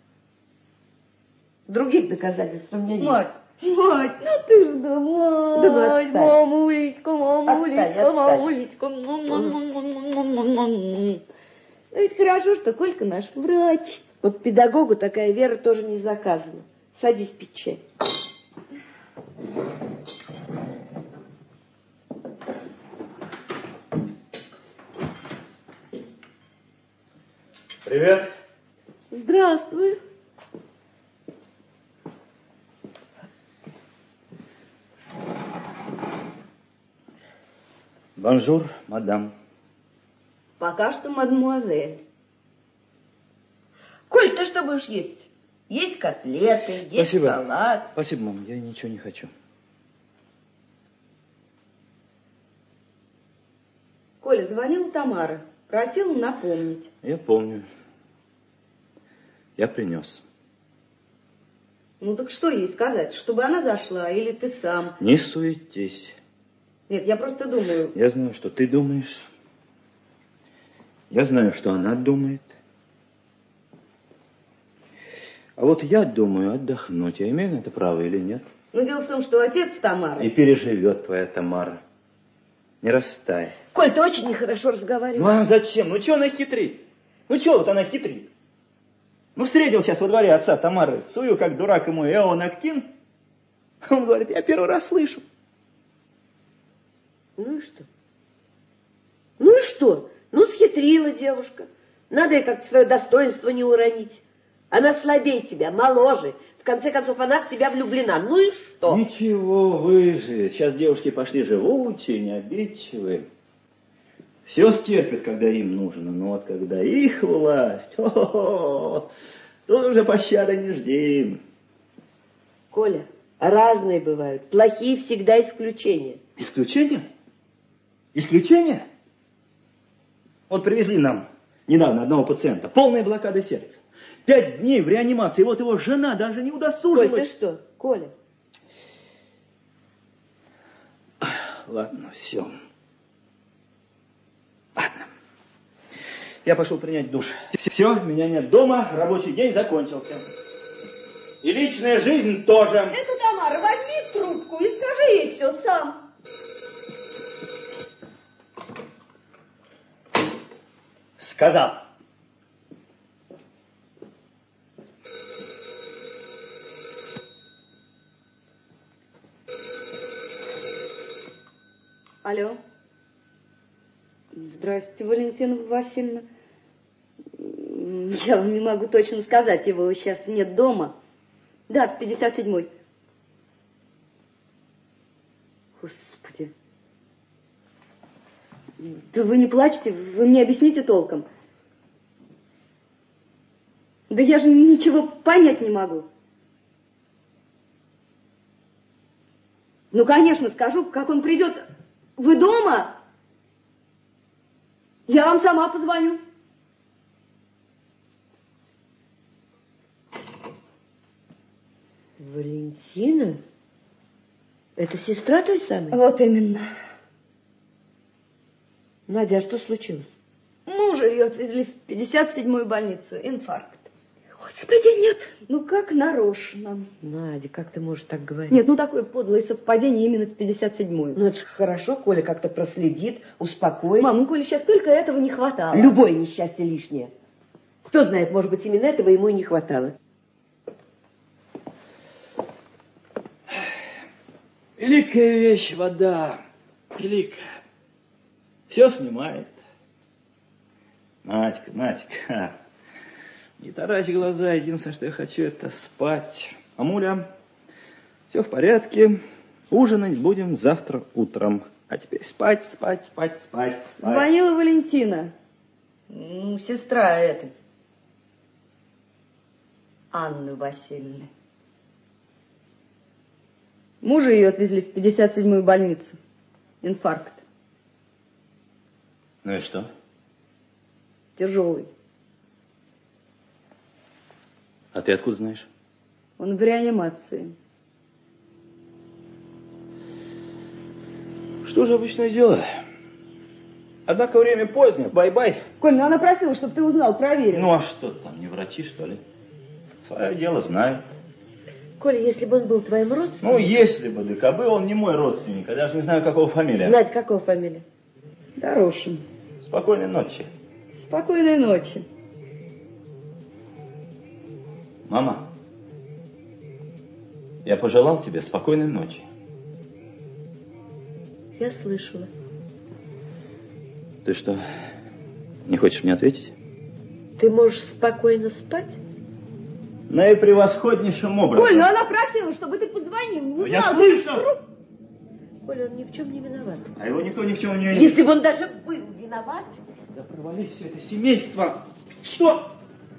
Других доказательств у меня нет. Мать, ну ты ж да, мать, Да ну отстань. мамулечка, мамулечка, Отстань. мамулечка. Ведь хорошо, что Колька наш врач. Вот педагогу такая вера тоже не заказана. Садись пить чай. Привет. Здравствуй. Бонжур, мадам. Пока что мадемуазель. Коль, ты что будешь есть? Есть котлеты, есть Спасибо. салат. Спасибо, мам, я ничего не хочу. Коля, звонила Тамара, просила напомнить. Я помню. Я принес. Ну так что ей сказать, чтобы она зашла, или ты сам? Не суетись. Нет, я просто думаю. Я знаю, что ты думаешь. Я знаю, что она думает. А вот я думаю отдохнуть. Я имею на это право или нет? Но дело в том, что отец Тамары... И переживет твоя Тамара. Не растай. Коль, ты очень нехорошо разговариваешь. Ну а зачем? Ну чего она хитрит? Ну чего вот она хитрит? Ну встретил сейчас во дворе отца Тамары, сую как дурак ему эонактин. Он говорит, я первый раз слышу. Ну и что? Ну и что? Ну схитрила девушка. Надо ей как-то свое достоинство не уронить. Она слабее тебя, моложе. В конце концов, она в тебя влюблена. Ну и что? Ничего, выживет. Сейчас девушки пошли живучие, необидчивые. Все стерпят, когда им нужно. Но вот когда их власть, тут уже пощады не жди. Коля, разные бывают. Плохие всегда исключения. Исключение? Исключение? Вот привезли нам недавно одного пациента. Полная блокада сердца. 5 дней в реанимации. Вот его жена даже не удосужилась. Коль, ты что? Коля. Ладно, все. Ладно. Я пошел принять душ. Все, меня нет дома, рабочий день закончился. И личная жизнь тоже. Это, Тамара, возьми трубку и скажи ей все сам. Сказал. Алло. Здрасте, Валентина Васильевна. Я вам не могу точно сказать, его сейчас нет дома. Да, в 57-й. Господи. Да вы не плачьте, вы мне объясните толком. Да я же ничего понять не могу. Ну, конечно, скажу, как он придет. Вы дома? Я вам сама позвоню. Валентина? Это сестра той самой? Вот именно. Надя, а что случилось? Мужа ее отвезли в 57-ю больницу. Инфаркт. Господи, нет. Ну, как нарочно. Надя, как ты можешь так говорить? Нет, ну такое подлое совпадение именно в 57-ю. Ну, это же хорошо, Коля как-то проследит, успокоит. Мам, ну, Коля, сейчас только этого не хватало. Любое несчастье лишнее. Кто знает, может быть, именно этого ему и не хватало. Великая вещь вода. Великая. Все снимает. Надька, Надька. Не таращь глаза. Единственное, что я хочу, это спать. Мамуля, все в порядке. Ужинать будем завтра утром. А теперь спать, спать, спать, спать. Звонила Валентина. Ну, сестра этой. Анны Васильевны. Мужа ее отвезли в 57-ю больницу. Инфаркт. Ну и что? Тяжелый. А ты откуда знаешь? Он в реанимации. Что же обычное дело? Однако время позднее. Бай-бай. Коль, ну она просила, чтобы ты узнал, проверил. Ну а что там, не врачи, что ли? Свое дело знают. Коля, если бы он был твоим родственником... Ну, если бы, да кабы, он не мой родственник. Я даже не знаю, какого фамилия. Надя, какого фамилия? Дорошин. Спокойной ночи. Спокойной ночи. Мама, я пожелал тебе спокойной ночи. Я слышала. Ты что, не хочешь мне ответить? Ты можешь спокойно спать? Наипревосходнейшим образом. Коль, ну она просила, чтобы ты позвонил, узнал. Я слышал! Коля, он ни в чем не виноват. А его никто ни в чем не винит. Если бы он даже был виноват... Да провались все это семейство. Что?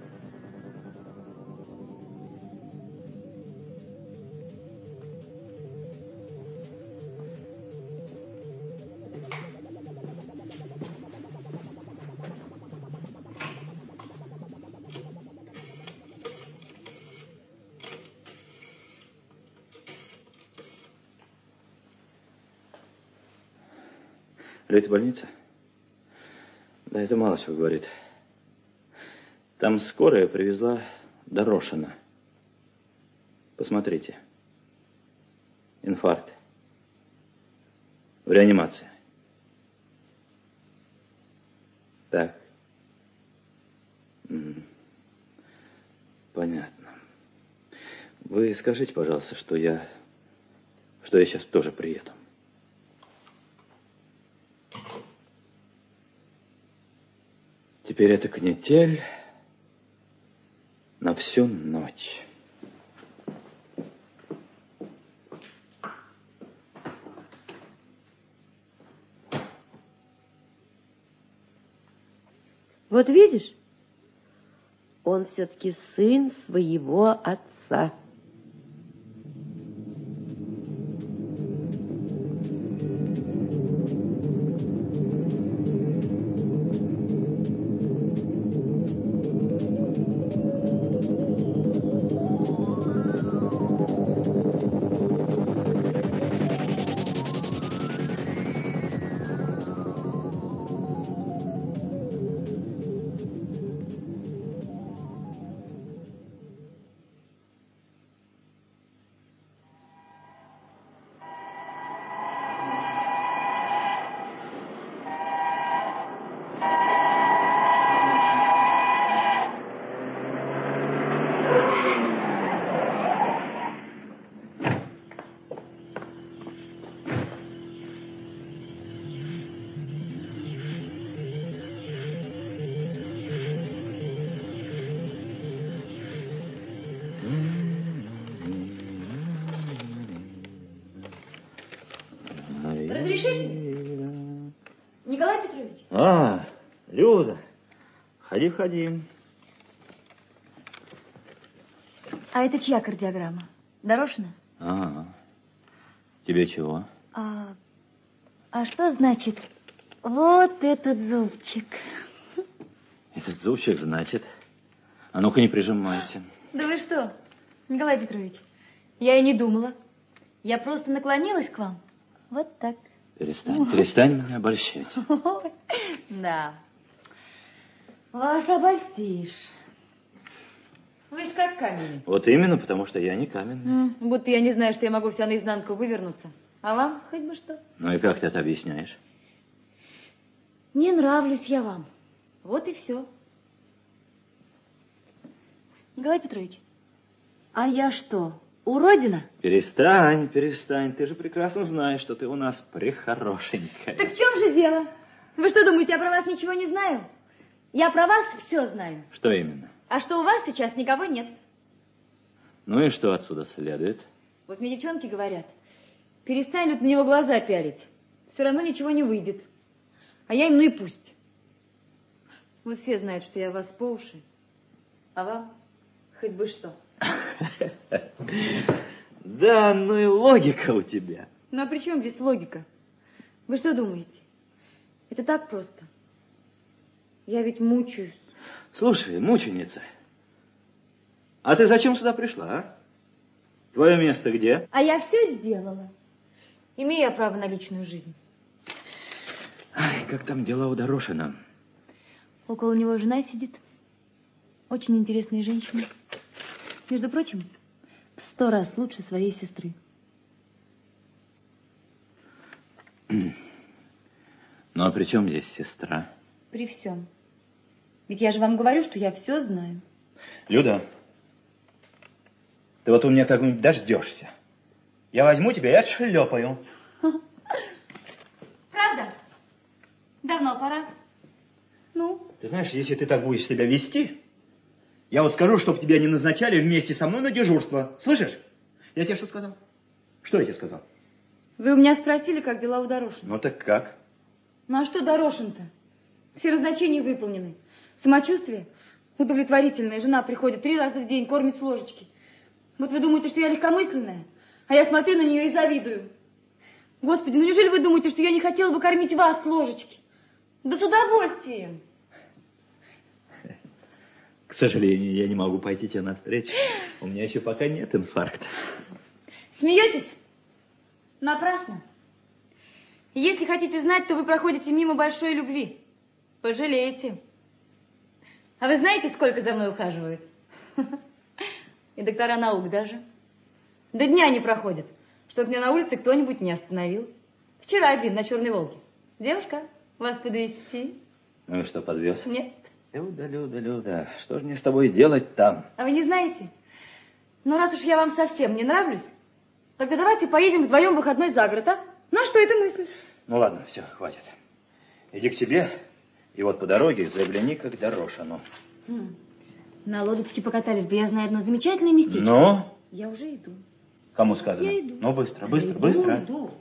Это больница? Да, это мало чего говорит. Там скорая привезла Дорошина. Посмотрите. Инфаркт. В реанимации. Так. Понятно. Вы скажите, пожалуйста, что я сейчас тоже приеду. Теперь это канитель на всю ночь. Вот видишь, он все-таки сын своего отца. Входи, входи. А это чья кардиограмма? Дорошина? Тебе чего? А что значит вот этот зубчик? Этот зубчик, значит. А ну-ка не прижимайся. Да вы что, Николай Петрович, я и не думала. Я просто наклонилась к вам. Вот так. Перестань меня обольщать. Да. Вас обольстишь. Вы ж как камень. Вот именно, потому что я не каменный. Будто я не знаю, что я могу вся наизнанку вывернуться. А вам хоть бы что. Ну и как ты это объясняешь? Не нравлюсь я вам. Вот и все. Николай Петрович, а я что, уродина? Перестань. Ты же прекрасно знаешь, что ты у нас прехорошенькая. Так в чем же дело? Вы что думаете, я про вас ничего не знаю? Я про вас все знаю. Что именно? А что у вас сейчас никого нет. Ну и что отсюда следует? Вот мне девчонки говорят, перестань вот на него глаза пялить. Все равно ничего не выйдет. А я им, ну и пусть. Вот все знают, что я вас по уши. А вам хоть бы что. Да, ну и логика у тебя. Ну а при чем здесь логика? Вы что думаете? Это так просто. Я ведь мучаюсь. Слушай, мученица, а ты зачем сюда пришла, а? Твое место где? А я все сделала. Имею я право на личную жизнь. Ай, как там дела у Дорошина? Около него жена сидит. Очень интересная женщина. Между прочим, в 100 раз лучше своей сестры. Ну, а при чем здесь сестра? При всем. Ведь я же вам говорю, что я все знаю. Люда, ты вот у меня как-нибудь дождешься. Я возьму тебя и отшлепаю. Правда? Давно пора. Ну? Ты знаешь, если ты так будешь себя вести, я вот скажу, чтобы тебя не назначали вместе со мной на дежурство. Слышишь? Я тебе что сказал? Что я тебе сказал? Вы у меня спросили, как дела у Дорошина. Ну так как? Ну а что Дорошин-то? Все назначения выполнены. Самочувствие удовлетворительное. Жена приходит 3 раза в день, кормит с ложечки. Вот вы думаете, что я легкомысленная? А я смотрю на нее и завидую. Господи, ну неужели вы думаете, что я не хотела бы кормить вас с ложечки? Да с удовольствием. К сожалению, я не могу пойти тебе навстречу. У меня еще пока нет инфаркта. Смеетесь? Напрасно. Если хотите знать, то вы проходите мимо большой любви. Пожалеете. А вы знаете, сколько за мной ухаживают? И доктора наук даже. До дня не проходит, чтобы меня на улице кто-нибудь не остановил. Вчера один на Черной Волге. Девушка, вас подвезти? Ну и что, подвез? Нет. Люда, что же мне с тобой делать там? А вы не знаете? Ну, раз уж я вам совсем не нравлюсь, тогда давайте поедем вдвоем в выходной за город, а? Ну, а что это мысль? Ну, ладно, все, хватит. Иди к себе, и вот по дороге загляни-ка к Дорошину. На лодочке покатались бы, я знаю одно замечательное местечко. Ну? Я уже иду. Кому сказано? Я иду. Ну, быстро. Иду.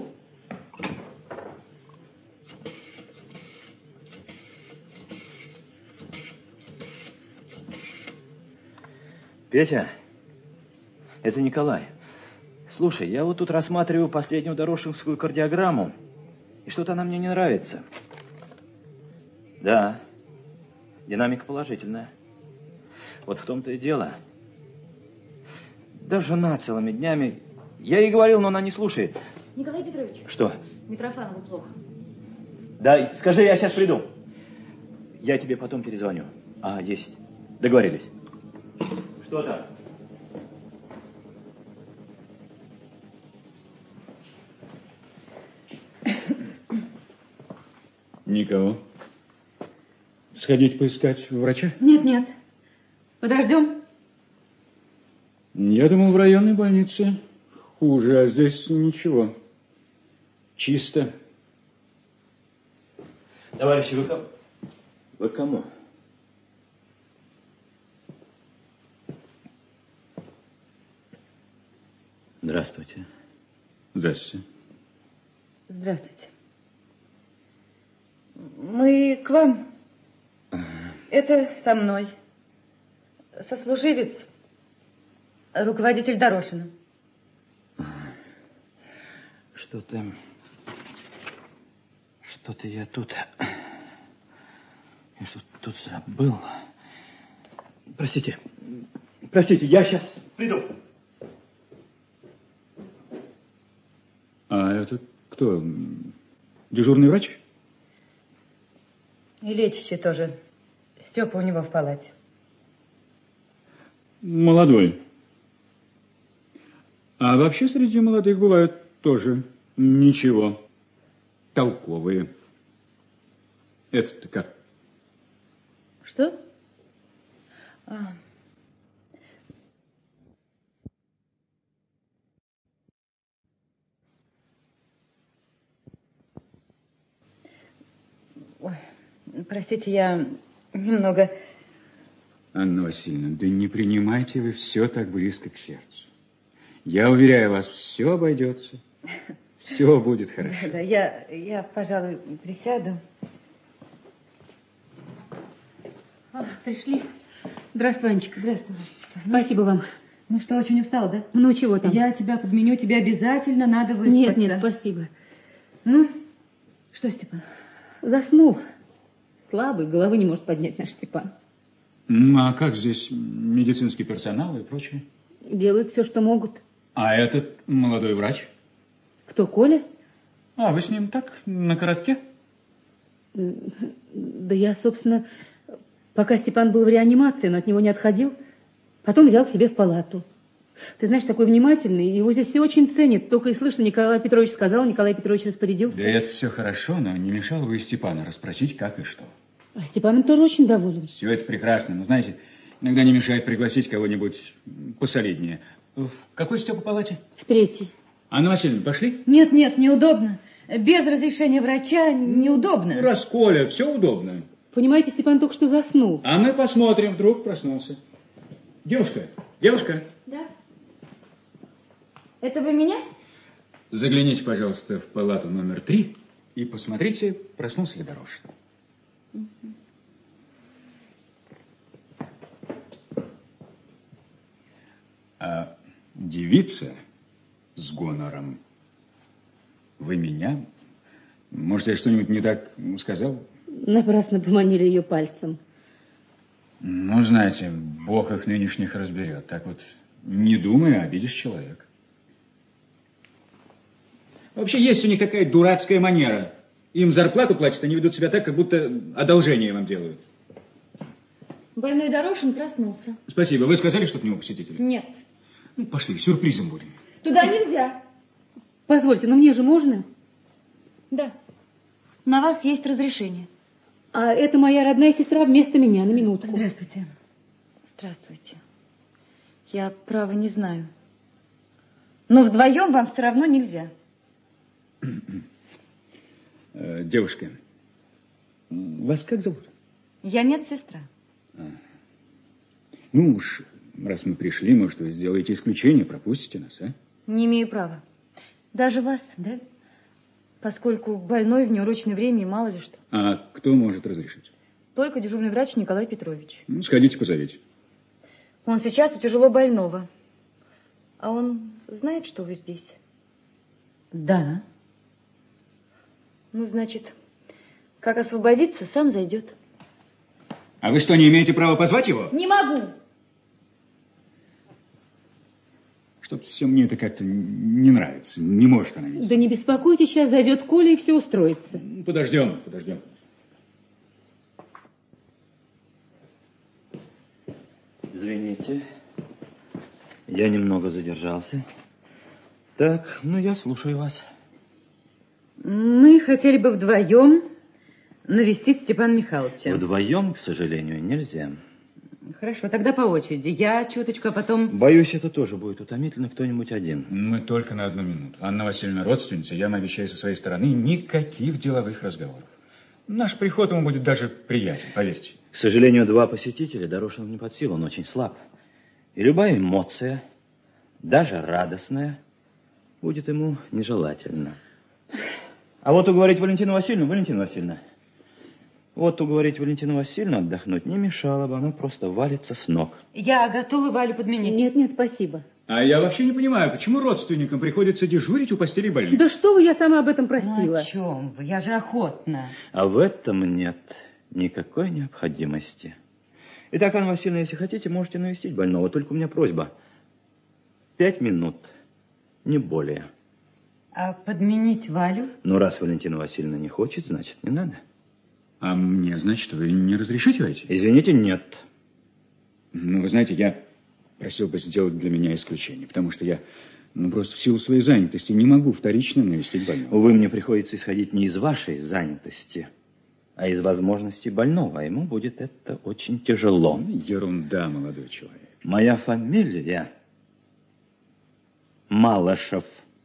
Петя, это Николай. Слушай, я вот тут рассматриваю последнюю дорошинскую кардиограмму, и что-то она мне не нравится. Да, динамика положительная. Вот в том-то и дело. Да жена целыми днями. Я ей говорил, но она не слушает. Николай Петрович. Что? Митрофанову плохо. Да, скажи, я сейчас приду. Я тебе потом перезвоню. 10. Договорились. Что там? Никого. Сходить поискать врача? Нет. Подождем. Я думал, в районной больнице хуже, а здесь ничего. Чисто. Товарищи, вы к кому? Здравствуйте. Здравствуйте. Здравствуйте. Мы к вам. Это со мной. Сослуживец, руководитель Дорошина. Что-то я тут забыл. Простите, я сейчас приду. А это кто? Дежурный врач? И лечащий тоже. Степа у него в палате. Молодой. А вообще среди молодых бывают тоже ничего. Толковые. Это-то как? Что? Ой, простите, я немного... Анна Васильевна, да не принимайте вы все так близко к сердцу. Я уверяю вас, все обойдется. Все будет хорошо. Да, я, пожалуй, присяду. Пришли. Здравствуй, Анечка. Здравствуй. Спасибо вам. Ну что, очень устала, да? Ну, чего там? Я тебя подменю, тебе обязательно надо выспаться. Нет, спасибо. Ну, что, Степан? Заснул. Слабый, головы не может поднять наш Степан. А как здесь медицинский персонал и прочее? Делают все, что могут. А этот молодой врач? Кто, Коля? А, вы с ним так, на коротке? Да я, собственно, пока Степан был в реанимации, но от него не отходил, потом взял к себе в палату. Ты знаешь, такой внимательный, его здесь все очень ценят. Только и слышно, Николай Петрович сказал, Николай Петрович распорядился. Да это все хорошо, но не мешало бы и Степана расспросить, как и что. А Степан им тоже очень доволен. Все это прекрасно, но, знаете, иногда не мешает пригласить кого-нибудь посолиднее. В какой Степа палате? В 3-й. Анна Васильевна, пошли? Нет, неудобно. Без разрешения врача неудобно. Раз Коля, все удобно. Понимаете, Степан только что заснул. А мы посмотрим, вдруг проснулся. Девушка. Да? Это вы меня? Загляните, пожалуйста, в палату номер 3 и посмотрите, проснулся ли Дорошин. А девица с гонором. Вы меня? Может, я что-нибудь не так сказал? Напрасно поманили ее пальцем. Ну, знаете, Бог их нынешних разберет. Так вот, не думай, обидишь человека. Вообще, есть у них такая дурацкая манера. Им зарплату платят, они ведут себя так, как будто одолжение вам делают. Больной Дорошин проснулся. Спасибо. Вы сказали, что к нему посетители? Нет. Ну, пошли, сюрпризом будем. Туда нельзя. Позвольте, но мне же можно? Да. На вас есть разрешение. А это моя родная сестра вместо меня, на минутку. Здравствуйте. Здравствуйте. Я, право, не знаю. Но вдвоем вам все равно нельзя. Девушка, вас как зовут? Я медсестра. Ну уж, раз мы пришли, может, вы сделаете исключение, пропустите нас, а? Не имею права. Даже вас, да? Поскольку больной в неурочное время и мало ли что. А кто может разрешить? Только дежурный врач Николай Петрович. Ну, сходите, позовите. Он сейчас у тяжело больного. А он знает, что вы здесь? Да. Ну, значит, как освободиться, сам зайдет. А вы что, не имеете права позвать его? Не могу. Что-то все мне это как-то не нравится. Не может она видеть. Да не беспокойтесь, сейчас зайдет Коля и все устроится. Подождем. Извините, я немного задержался. Так, ну я слушаю вас. Мы хотели бы вдвоем навестить Степана Михайловича. Вдвоем, к сожалению, нельзя. Хорошо, тогда по очереди. Я чуточку, а потом... Боюсь, это тоже будет утомительно, кто-нибудь один. Мы только на 1 минуту. Анна Васильевна родственница, я вам обещаю со своей стороны никаких деловых разговоров. Наш приход ему будет даже приятен, поверьте. К сожалению, 2 посетителя Дорошину не под силу, он очень слаб. И любая эмоция, даже радостная, будет ему нежелательна. А вот уговорить Валентину Васильевну, Вот уговорить Валентину Васильевну отдохнуть не мешало бы, она просто валится с ног. Я готова Валю подменить. Нет, спасибо. А я вообще не понимаю, почему родственникам приходится дежурить у постелей больных? Да что вы, я сама об этом просила. Ну, о чем вы? Я же охотно. А в этом нет никакой необходимости. Итак, Анна Васильевна, если хотите, можете навестить больного. Только у меня просьба. 5 минут, не более. А подменить Валю? Ну, раз Валентина Васильевна не хочет, значит, не надо. А мне, значит, вы не разрешите войти? Извините, нет. Ну, вы знаете, я просил бы сделать для меня исключение, потому что я, просто в силу своей занятости не могу вторично навестить больного. Увы, мне приходится исходить не из вашей занятости, а из возможностей больного. А ему будет это очень тяжело. Ерунда, молодой человек. Моя фамилия Малышев.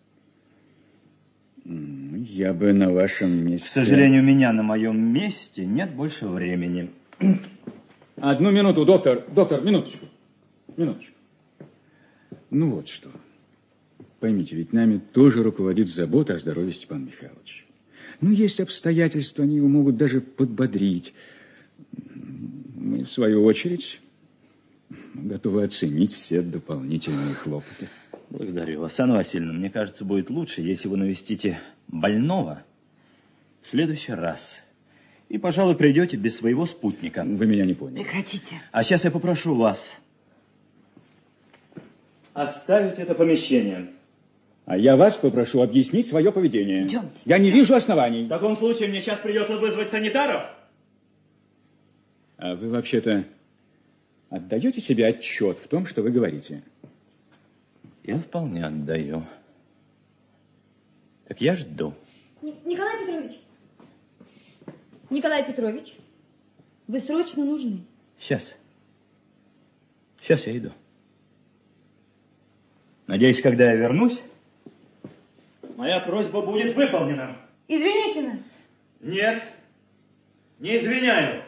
Я бы на вашем месте... К сожалению, у меня на моем месте нет больше времени. 1 минуту, доктор. Доктор, минуточку. Ну вот что. Поймите, ведь нами тоже руководит забота о здоровье Степана Михайловича. Есть обстоятельства, они его могут даже подбодрить. Мы, в свою очередь, готовы оценить все дополнительные хлопоты. Благодарю вас, Анна Васильевна. Мне кажется, будет лучше, если вы навестите больного в следующий раз. И, пожалуй, придете без своего спутника. Вы меня не поняли. Прекратите. А сейчас я попрошу вас оставить это помещение. А я вас попрошу объяснить свое поведение. Идемте. Я не вижу оснований. В таком случае мне сейчас придется вызвать санитаров. А вы вообще-то отдаете себе отчет в том, что вы говорите? Я вполне отдаю. Так я жду. Николай Петрович, вы срочно нужны. Сейчас я иду. Надеюсь, когда я вернусь, моя просьба будет выполнена. Извините нас. Нет, не извиняю.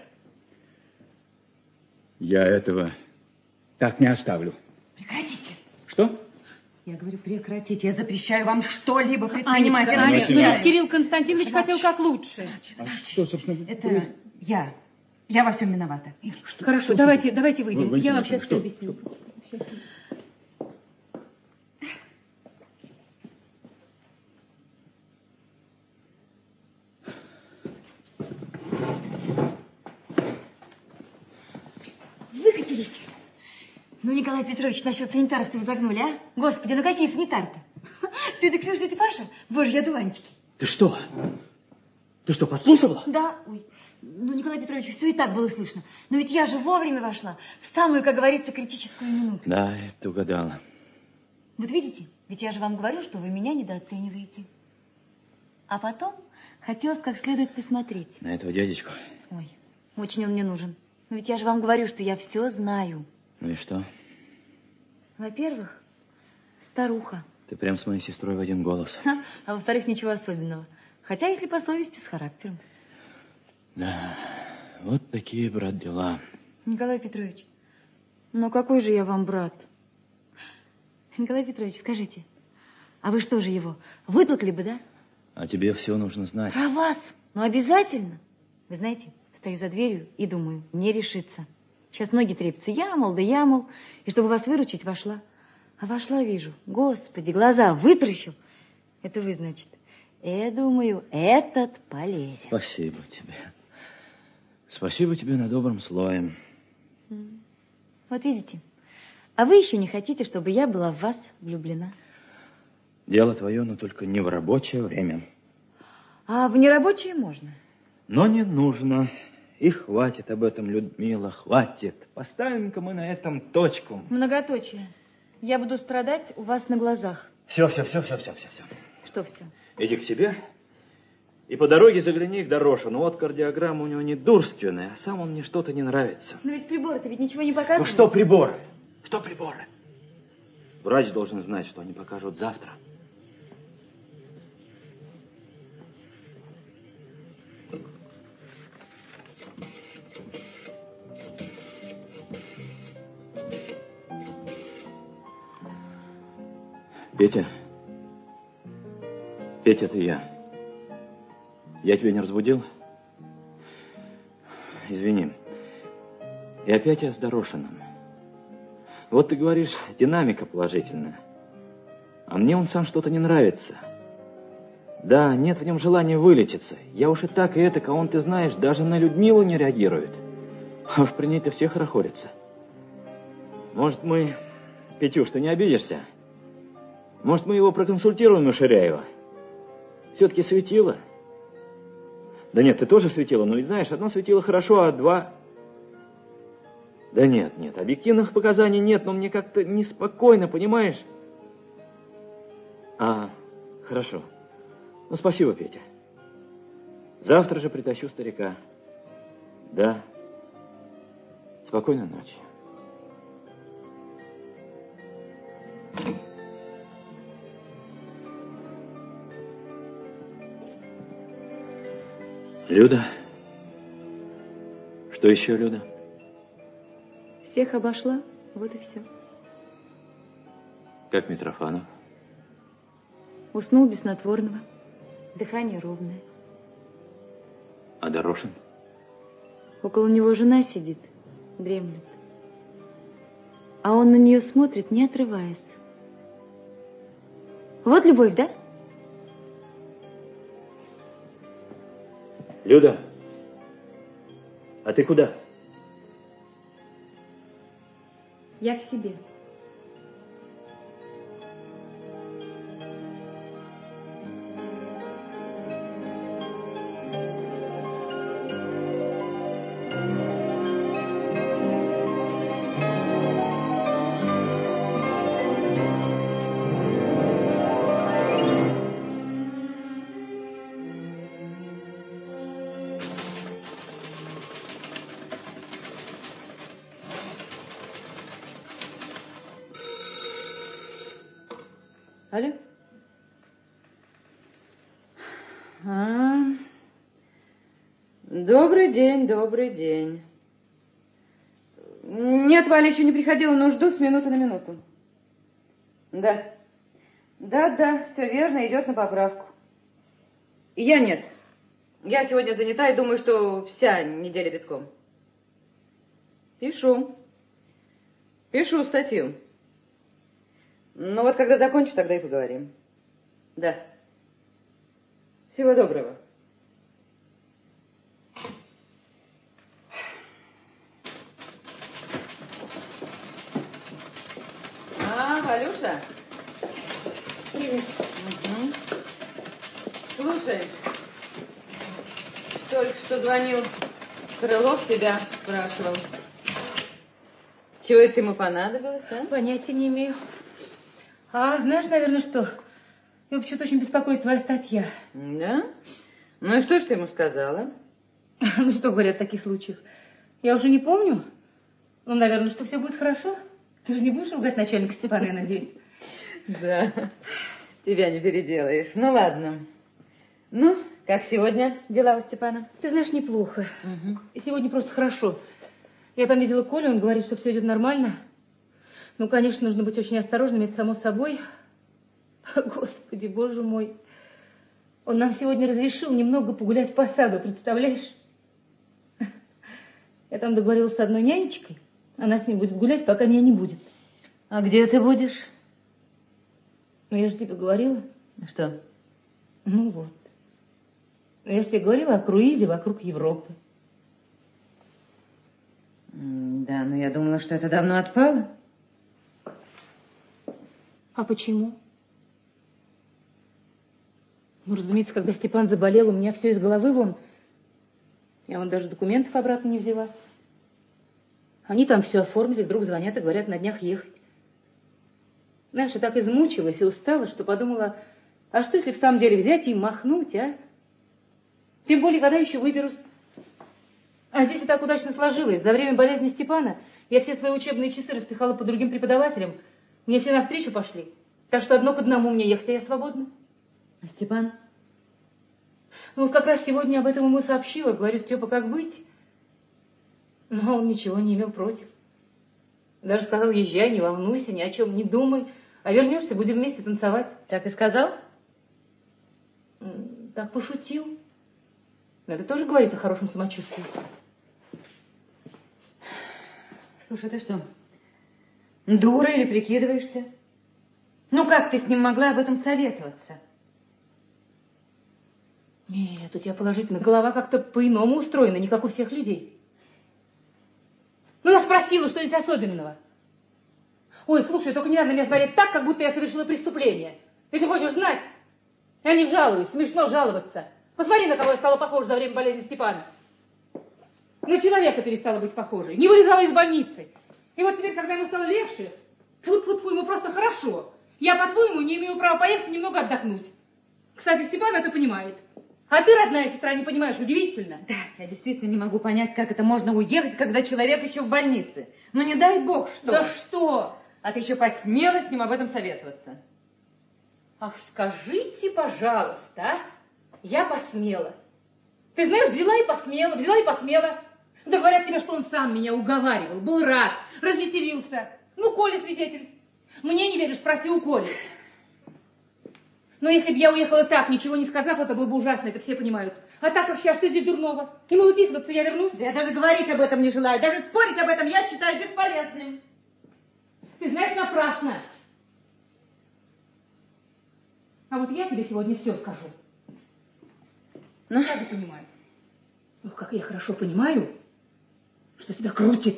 Я этого так не оставлю. Прекратите. Что? Я говорю, прекратите. Я запрещаю вам что-либо предпринимать. Анечка, Я ведь Кирилл Константинович хотел как лучше. Что, собственно... Это я во всем виновата. Идите. Хорошо, давайте выйдем. Валентина Я вам сейчас все Васильевна, объясню. Выкатились. Ну, Николай Петрович, насчет санитаров-то вы загнули, а? Господи, ну какие санитары-то? Ты-то, Ксюша, Степаша? Боже, я дуванчики. Ты что? Послушала? Да, ой. Ну, Николай Петрович, все и так было слышно. Но ведь я же вовремя вошла, в самую, как говорится, критическую минуту. Да, это угадала. Вот видите, ведь я же вам говорю, что вы меня недооцениваете. А потом хотелось как следует посмотреть. На этого дядечку. Ой, очень он мне нужен. Но ведь я же вам говорю, что я все знаю. Ну и что? Во-первых, старуха. Ты прям с моей сестрой в один голос. А во-вторых, ничего особенного. Хотя, если по совести, с характером. Да, вот такие, брат, дела. Николай Петрович, ну какой же я вам брат? Николай Петрович, скажите, а вы что же его, вытолкли бы, да? А тебе все нужно знать. Про вас? Ну, обязательно. Вы знаете, стою за дверью и думаю, не решится. Сейчас ноги трепятся, я, мол, и чтобы вас выручить, вошла. А вошла, вижу, господи, глаза вытращил. Это вы, значит. Я думаю, этот полезен. Спасибо тебе. Спасибо тебе на добром слове. Вот видите, а вы еще не хотите, чтобы я была в вас влюблена. Дело твое, но только не в рабочее время. А в нерабочее можно. Но не нужно. И хватит об этом, Людмила, хватит. Поставим-ка мы на этом точку. Многоточие. Я буду страдать у вас на глазах. Все. Что все? Иди к себе и по дороге загляни к Дорошину. Вот кардиограмма у него недурственная, а сам он мне что-то не нравится. Но ведь приборы-то ведь ничего не показывают. Ну что приборы? Что приборы? Врач должен знать, что они покажут завтра. Петя? Петя, это я. Я тебя не разбудил? извини. И опять я с Дорошиным. Вот ты говоришь, динамика положительная. А мне он сам что-то не нравится. Да, нет в нем желания вылечиться. Я уж и так, и этак, а он, ты знаешь, даже на Людмилу не реагирует. А уж при ней-то все хорохорятся. Может, мы... Петюш, ты не обидишься? Может, мы его проконсультируем, Ширяева? Все-таки светило. Да нет, ты тоже светило, но ведь знаешь, одно светило хорошо, а два... Да нет, объективных показаний нет, но мне как-то неспокойно, понимаешь? А, хорошо. Ну, спасибо, Петя. Завтра же притащу старика. Да. Спокойной ночи. Люда? Что еще, Люда? Всех обошла, вот и все. Как Митрофанов? Уснул без снотворного. Дыхание ровное. А Дорошин? Около него жена сидит, дремлет. А он на нее смотрит, не отрываясь. Вот любовь, да? Люда, а ты куда? Я к себе. Алло? Добрый день, добрый день. Нет, Валя еще не приходила, но жду с минуты на минуту. Да. Да, все верно, идет на поправку. И я нет. Я сегодня занята и думаю, что вся неделя битком. Пишу статью. Ну вот, когда закончу, тогда и поговорим. Да. Всего доброго. Валюша? Привет. Угу. Слушай, только что звонил Крылов, тебя спрашивал. Чего это ему понадобилось, а? Понятия не имею. А знаешь, наверное, что? Его почему-то очень беспокоит твоя статья. Да? Ну и что ж ты ему сказала? Ну, что говорят в таких случаях? Я уже не помню. Ну, наверное, что все будет хорошо. Ты же не будешь ругать начальника Степана, я надеюсь? Да, тебя не переделаешь. Ну, ладно. Ну, как сегодня дела у Степана? Ты знаешь, неплохо. Угу. И сегодня просто хорошо. Я там видела Колю, он говорит, что все идет нормально. Ну, конечно, нужно быть очень осторожным, это само собой. Господи, боже мой. Он нам сегодня разрешил немного погулять по саду, представляешь? Я там договорилась с одной нянечкой. Она с ним будет гулять, пока меня не будет. А где ты будешь? Ну, я же тебе говорила. Что? Ну, вот. Ну, я же тебе говорила о круизе вокруг Европы. Да, но я думала, что это давно отпало. А почему? Ну, разумеется, когда Степан заболел, у меня все из головы вон. Я вон даже документов обратно не взяла. Они там все оформили, вдруг звонят и говорят на днях ехать. Знаешь, я так измучилась и устала, что подумала, а что если в самом деле взять и махнуть, а? Тем более, когда еще выберусь. А здесь и так удачно сложилось. За время болезни Степана я все свои учебные часы распихала по другим преподавателям. Мне все навстречу пошли. Так что одно к одному мне ехать, а я свободна. А Степан? Ну, вот как раз сегодня об этом ему сообщила. Говорю, Степа, как быть? Но он ничего не имел против. Даже сказал, езжай, не волнуйся, ни о чем не думай. А вернешься, будем вместе танцевать. Так и сказал? Так пошутил. Но это тоже говорит о хорошем самочувствии. Слушай, ты что, дура или прикидываешься? Ну как ты с ним могла об этом советоваться? Нет, у тебя положительно голова как-то по-иному устроена, не как у всех людей. Ну, я спросила, что здесь особенного. Ой, слушай, только не надо меня смотреть так, как будто я совершила преступление. Если хочешь знать, я не жалуюсь, смешно жаловаться. Посмотри, на кого я стала похожа за время болезни Степана. На человека перестала быть похожей, не вылезала из больницы. И вот теперь, когда ему стало легче, тьфу-тьфу-тьфу, ему просто хорошо. Я, по-твоему, не имею права поесть и немного отдохнуть. Кстати, Степан это понимает. А ты, родная сестра, не понимаешь, удивительно. Да, я действительно не могу понять, как это можно уехать, когда человек еще в больнице. Ну не дай бог, что. Да что? А ты еще посмела с ним об этом советоваться. Ах, скажите, пожалуйста, а? Я посмела. Ты знаешь, взяла и посмела. Да говорят тебе, что он сам меня уговаривал, был рад, развеселился. Ну, Коля свидетель. Мне не веришь, спроси у Коли. Но если бы я уехала так, ничего не сказав, это было бы ужасно, это все понимают. А так как сейчас, что здесь дурного? Ему выписываться я вернусь. Да я даже говорить об этом не желаю, даже спорить об этом я считаю бесполезным. Ты знаешь, напрасно. А вот я тебе сегодня все скажу. Ну? Я же понимаю. Ну, как я хорошо понимаю, что тебя крутит.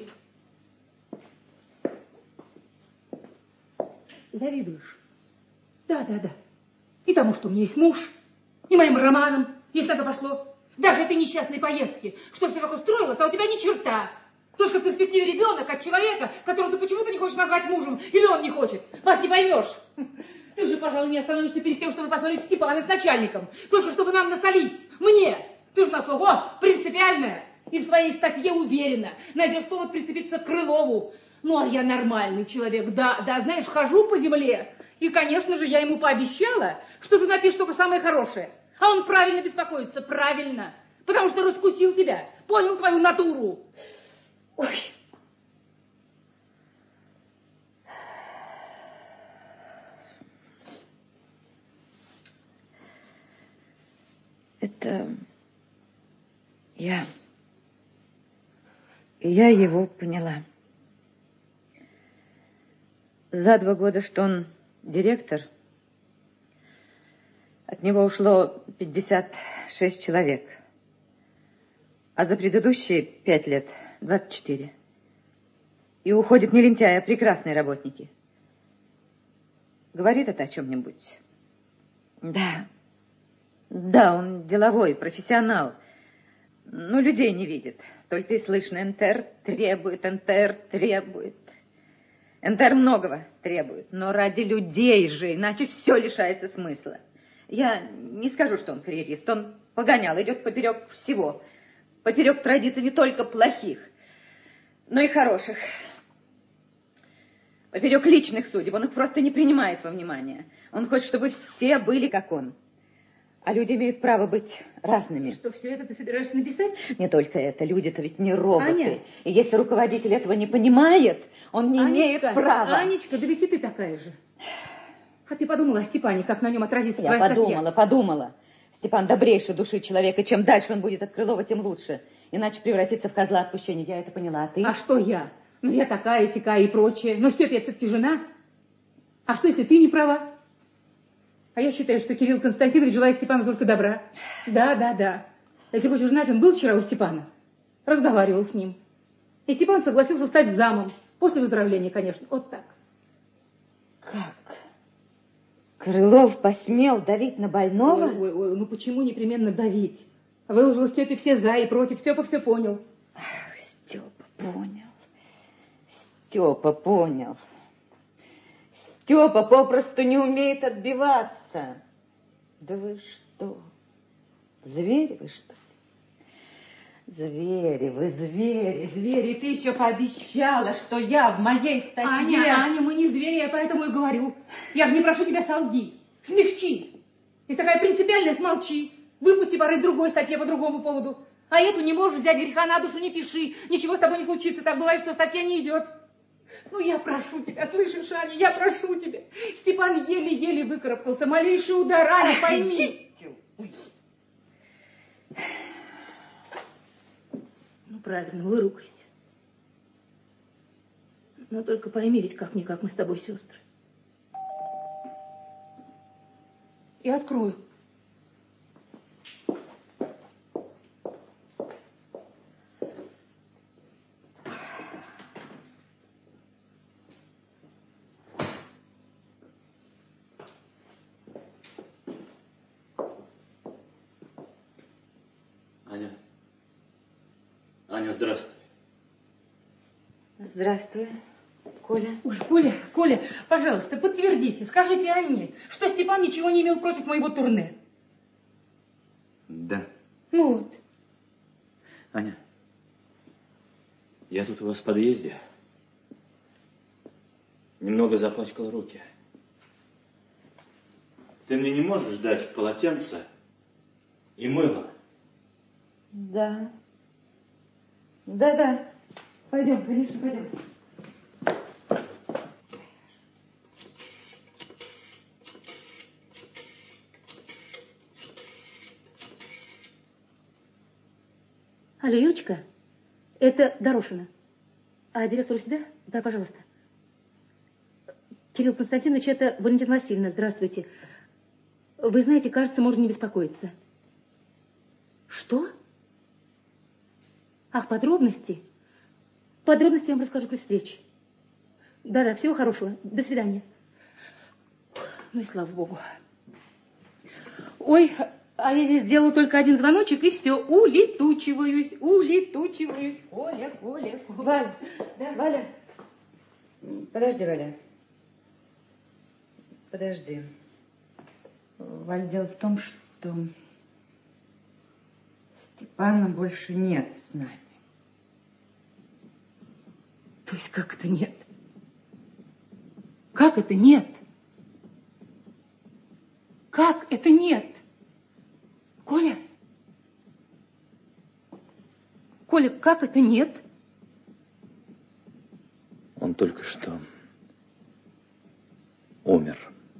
Завидуешь? Да. И тому, что у меня есть муж, и моим романам, если это пошло. Даже этой несчастной поездки, что все так устроилось, а у тебя ни черта. Только в перспективе ребенок от человека, которого ты почему-то не хочешь назвать мужем, или он не хочет. Вас не поймешь. Ты же, пожалуй, не остановишься перед тем, чтобы поссорить Степана с начальником. Только чтобы нам насолить. Мне. Ты же у нас, ого, принципиальная. И в своей статье уверена. Найдешь повод прицепиться к Крылову. Ну, а я нормальный человек. Да, знаешь, хожу по земле. И, конечно же, я ему пообещала, что ты напишешь только самое хорошее. А он правильно беспокоится, правильно. Потому что раскусил тебя. Понял твою натуру. Ой. Это я его поняла. За 2 года, что он директор, от него ушло 56 человек, а за предыдущие 5 лет 24. И уходят не лентяи, а прекрасные работники. Говорит это о чем-нибудь? Да, он деловой, профессионал, но людей не видит. Только и слышно, НТР требует. НТР многого требует, но ради людей же, иначе все лишается смысла. Я не скажу, что он карьерист, он погонял, идет поперек всего. Поперек традиций не только плохих, но и хороших. Поперек личных судеб, он их просто не принимает во внимание. Он хочет, чтобы все были как он. А люди имеют право быть разными. Что, все это ты собираешься написать? Не только это. Люди-то ведь не роботы. Аня? И если руководитель этого не понимает, он не имеет права. Анечка, да ведь и ты такая же. А ты подумала о Степане, как на нем отразится твоя статья? Подумала. Степан добрейшей души человек, и чем дальше он будет от Крылова, тем лучше. Иначе превратится в козла отпущения. Я это поняла. А ты? А что я? Ну, я такая, сякая и прочее. Но, Степ, я все-таки жена. А что, если ты не права? А я считаю, что Кирилл Константинович желает Степану только добра. Да. Если хочешь знать, он был вчера у Степана. Разговаривал с ним. И Степан согласился стать замом. После выздоровления, конечно. Вот так. Как? Крылов посмел давить на больного? Ой, ну почему непременно давить? Выложил Степе все за и против. Степа все понял. Ах, Степа понял. Степа попросту не умеет отбиваться. Да вы что? Звери вы, что ли? Звери вы, звери. И ты еще пообещала, что я в моей статье... Аня, мы не звери, я поэтому и говорю. Я же не прошу тебя, солги, смягчи. Если такая принципиальная, смолчи. Выпусти порой в другой статье по другому поводу. А эту не можешь взять, греха на душу не пиши. Ничего с тобой не случится. Так бывает, что статья не идет. Ну, я прошу тебя, слышишь, Аня, я прошу тебя. Степан еле-еле выкарабкался. Малейший удар, Аня, пойми. Ну, правильно, выругайся. Но только пойми ведь, как-никак мы с тобой сестры. Я открою. Аня, здравствуй. Здравствуй, Коля. Ой, Коля, пожалуйста, подтвердите, скажите Анне, что Степан ничего не имел против моего турне. Да. Ну вот. Аня, я тут у вас в подъезде немного запачкал руки. Ты мне не можешь дать полотенце и мыло? Да. Да. Пойдем, конечно, пойдем. Алло, Юрочка, это Дорошина. А директор у себя? Да, пожалуйста. Кирилл Константинович, это Валентина Васильевна. Здравствуйте. Вы знаете, кажется, можно не беспокоиться. Что? Ах, подробности? Подробности я вам расскажу при встрече. Да, всего хорошего. До свидания. Ну и слава богу. Ой, а я здесь сделала только один звоночек, и все, улетучиваюсь. Коля. Валя, да? Валя. Подожди, Валя. Подожди. Валя, дело в том, что Степана больше нет с нами. То есть как это нет? Как это нет? Как это нет? Коля? Коля, как это нет? Он только что умер.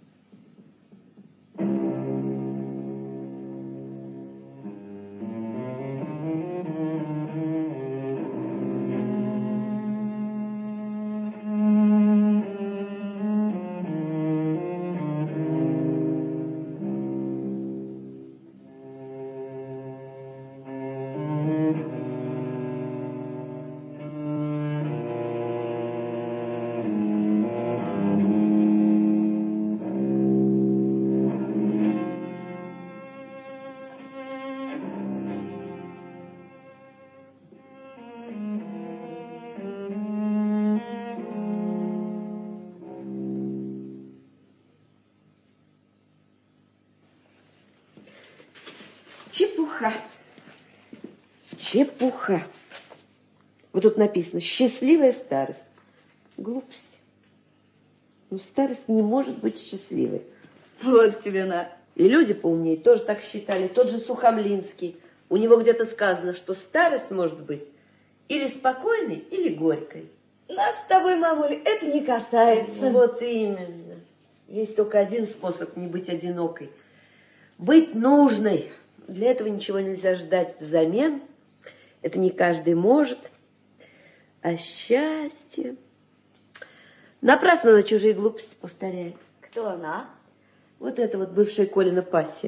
Чепуха. Вот тут написано «счастливая старость». Глупость. Ну, старость не может быть счастливой. Вот тебе на. И люди поумнее тоже так считали. Тот же Сухомлинский. У него где-то сказано, что старость может быть или спокойной, или горькой. Нас с тобой, мамуль, это не касается. Вот именно. Есть только один способ не быть одинокой. Быть нужной. Для этого ничего нельзя ждать взамен. Это не каждый может. А счастье... Напрасно на чужие глупости повторяет. Кто она? Вот это вот бывшая Колина пассия.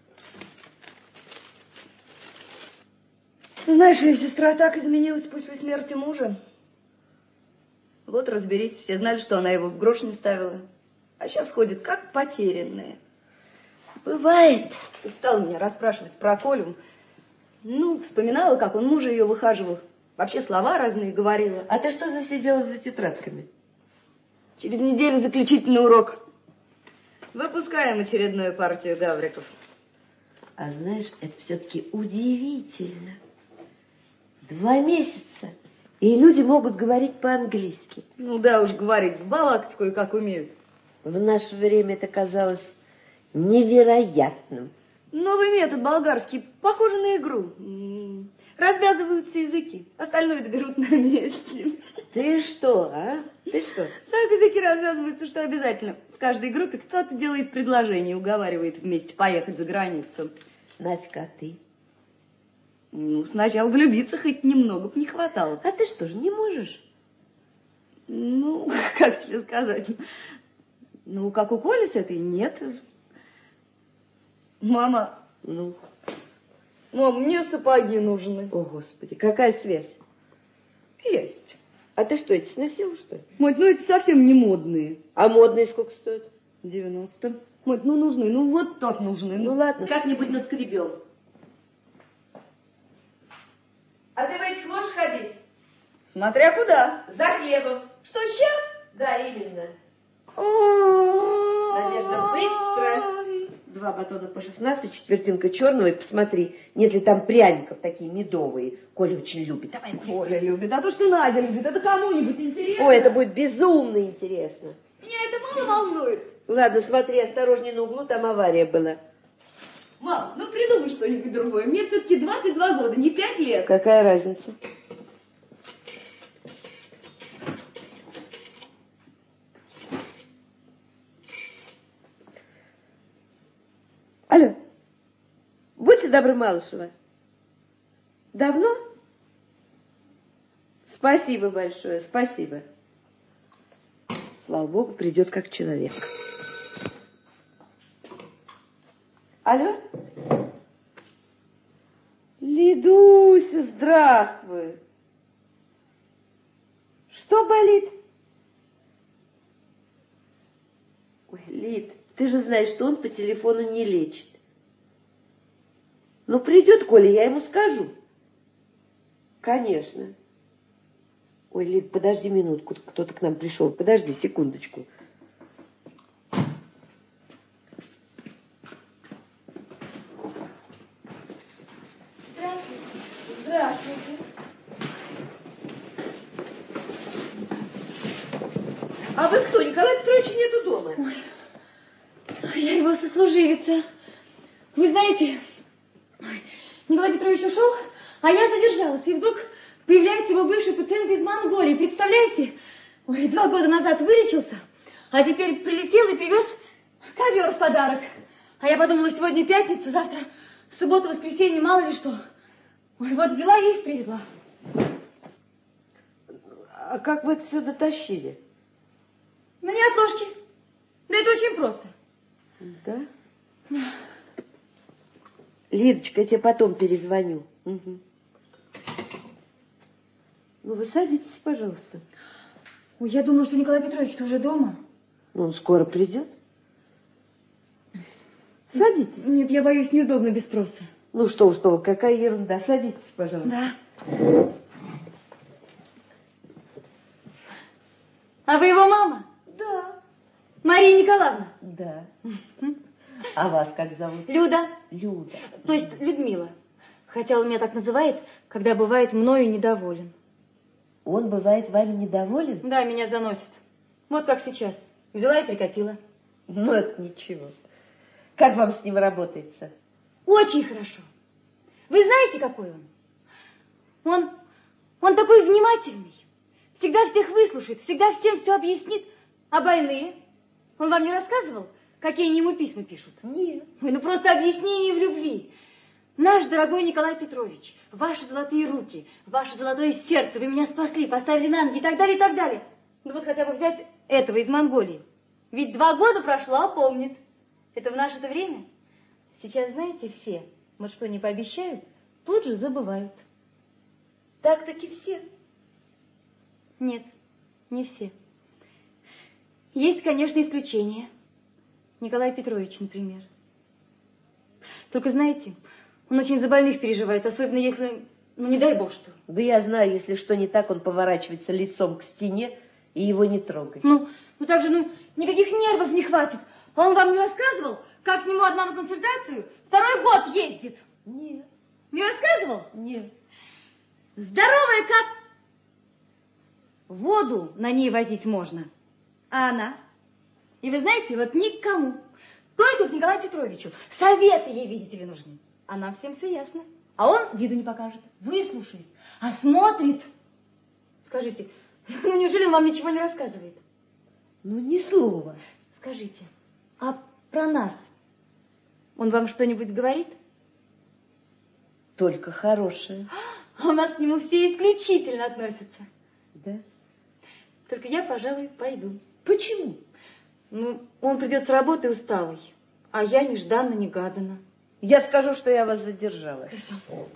Знаешь, ее сестра так изменилась после смерти мужа. Вот разберись, все знали, что она его в грош не ставила. А сейчас ходит как потерянная. Бывает. Тут стала меня расспрашивать про Колю. Ну, вспоминала, как он мужа ее выхаживал. Вообще слова разные говорила. А ты что засиделась за тетрадками? Через неделю заключительный урок. Выпускаем очередную партию гавриков. А знаешь, это все-таки удивительно. 2 месяца, и люди могут говорить по-английски. Ну да уж, говорить, балакать кое-как умеют. В наше время это казалось невероятным. Новый метод болгарский, похоже на игру. Развязываются языки, остальное доберут на месте. Ты что, а? Ты что? Так языки развязываются, что обязательно. В каждой группе кто-то делает предложение, уговаривает вместе поехать за границу. Надька, а ты? Ну, сначала влюбиться хоть немного б не хватало. А ты что же, не можешь? Ну, как тебе сказать? Ну, как у Коли с этой, нет. Мама, Ну, мам, мне сапоги нужны. о, Господи, какая связь? Есть. А ты что, эти сносила, что ли? Мать, ну эти совсем не модные. А модные сколько стоят? 90. Мать, ну нужны, ну вот так нужны. Ну ладно, как-нибудь наскребем. А ты в этих можешь ходить? Смотря куда. За хлебом. Что, сейчас? Да, именно. Надежда, быстро. 2 батона по 16, четвертинка черного. И посмотри, нет ли там пряников такие медовые. Коля очень любит. Давай быстро. Коля любит. А то, что Надя любит, это кому-нибудь интересно? Ой, это будет безумно интересно. Меня это мало волнует. Ладно, смотри, осторожней на углу, там авария была. Мам, ну придумай что-нибудь другое. Мне все-таки 22 года, не 5 лет. Какая разница? Алло, будьте добры, Малышева. Давно? Спасибо большое, спасибо. Слава Богу, придет как человек. Алло? Лидуся, здравствуй. Что болит? Ой, Лид, ты же знаешь, что он по телефону не лечит. Ну, придет Коля, я ему скажу. Конечно. Ой, Лид, подожди минутку, кто-то к нам пришел. Подожди секундочку. Здравствуйте. А вы кто? Николая Петровича нету дома. Ой, я его сослуживица. Вы знаете, Николай Петрович ушел, а я задержалась. И вдруг появляется его бывший пациент из Монголии. Представляете? Ой, 2 года назад вылечился, а теперь прилетел и привез ковер в подарок. А я подумала, сегодня пятница, завтра суббота, воскресенье, мало ли что. Ой, вот взяла и их привезла. А как вы это все дотащили? Ну, не от ложки. Да это очень просто. Да? Лидочка, я тебе потом перезвоню. Угу. Ну, вы садитесь, пожалуйста. Ой, я думала, что Николай Петрович уже дома. Ну, он скоро придет. Садитесь. Нет, я боюсь, неудобно без спроса. Ну, что вы, какая ерунда. Садитесь, пожалуйста. Да. А вы его мама? Да. Мария Николаевна? Да. А вас как зовут? Люда. Люда. То есть Людмила. Хотя он меня так называет, когда бывает мною недоволен. Он бывает вами недоволен? Да, меня заносит. Вот как сейчас. Взяла и прикатила. Ну, это ничего. Как вам с ним работается? Очень хорошо. Вы знаете, какой он? Он такой внимательный. Всегда всех выслушает, всегда всем все объяснит. А больные? Он вам не рассказывал, какие ему письма пишут? Нет. Ой, ну просто объяснение в любви. Наш дорогой Николай Петрович, ваши золотые руки, ваше золотое сердце, вы меня спасли, поставили на ноги и так далее, и так далее. Ну вот хотя бы взять этого из Монголии. Ведь 2 года прошло, а помнит. Это в наше-то время. Сейчас, знаете, все, вот что не пообещают, тут же забывают. Так-таки все? Нет, не все. Есть, конечно, исключения. Николай Петрович, например. Только, знаете, он очень за больных переживает, особенно если, ну, не дай бог что. Да я знаю, если что не так, он поворачивается лицом к стене, и его не трогай. Ну так же, никаких нервов не хватит. А он вам не рассказывал, как к нему одна на консультацию 2-й год ездит? Нет. Не рассказывал? Нет. Здоровая как... Воду на ней возить можно. А она? И вы знаете, вот никому, только к Николаю Петровичу. Советы ей, видите ли, нужны. А нам всем все ясно. А он виду не покажет, выслушает, осмотрит. Скажите, неужели он вам ничего не рассказывает? Ну, ни слова. Скажите, а про нас он вам что-нибудь говорит? Только хорошее. А у нас к нему все исключительно относятся. Да? Только я, пожалуй, пойду. Почему? Ну, он придет с работы усталый, а я нежданно-негаданно. Я скажу, что я вас задержала. Хорошо.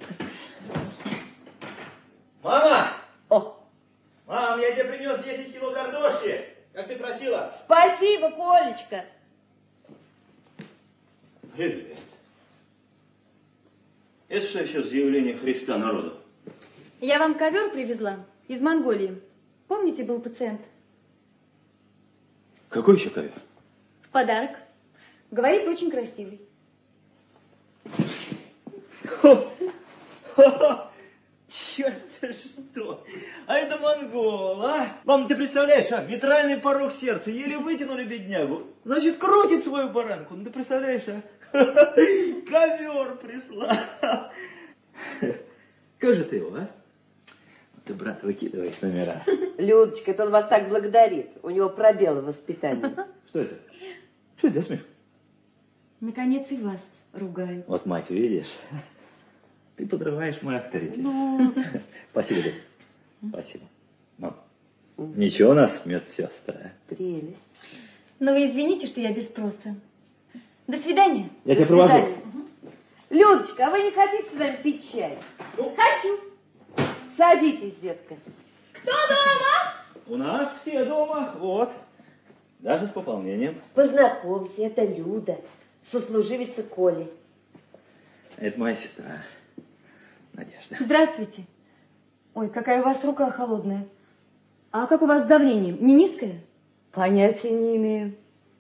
Мама! О, Мам, я тебе принес 10 кило картошки, как ты просила. спасибо, Колечка. Привет. Это что еще за явление Христа народу? Я вам ковер привезла из Монголии. Помните, был пациент? Какой еще ковер? В подарок. Говорит, очень красивый. Черт, что? А это монгол, а? Мам, ты представляешь, а? Митральный порог сердца, еле вытянули беднягу. Значит, крутит свою баранку. Ну, ты представляешь, а? Ковер прислал. Как же ты его, а? Ты, брат, выкидываешь номера. Людочка, это он вас так благодарит. У него пробелы в воспитании. Что это? Что это за смех? Наконец и вас ругают. Вот, мать, видишь? Ты подрываешь мой авторитет. Ну, Спасибо, Лид. Спасибо. Мам, ничего у нас медсестра. Прелесть. но вы извините, что я без спроса. До свидания. Я тебя До провожу. свидания. Людочка, а вы не хотите с нами пить чай? Хочу. Садитесь, детка. Кто дома? У нас все дома, вот. Даже с пополнением. Познакомься, это Люда, сослуживица Коли. Это моя сестра, Надежда. Здравствуйте. Ой, какая у вас рука холодная. А как у вас с давлением? Не низкое? Понятия не имею.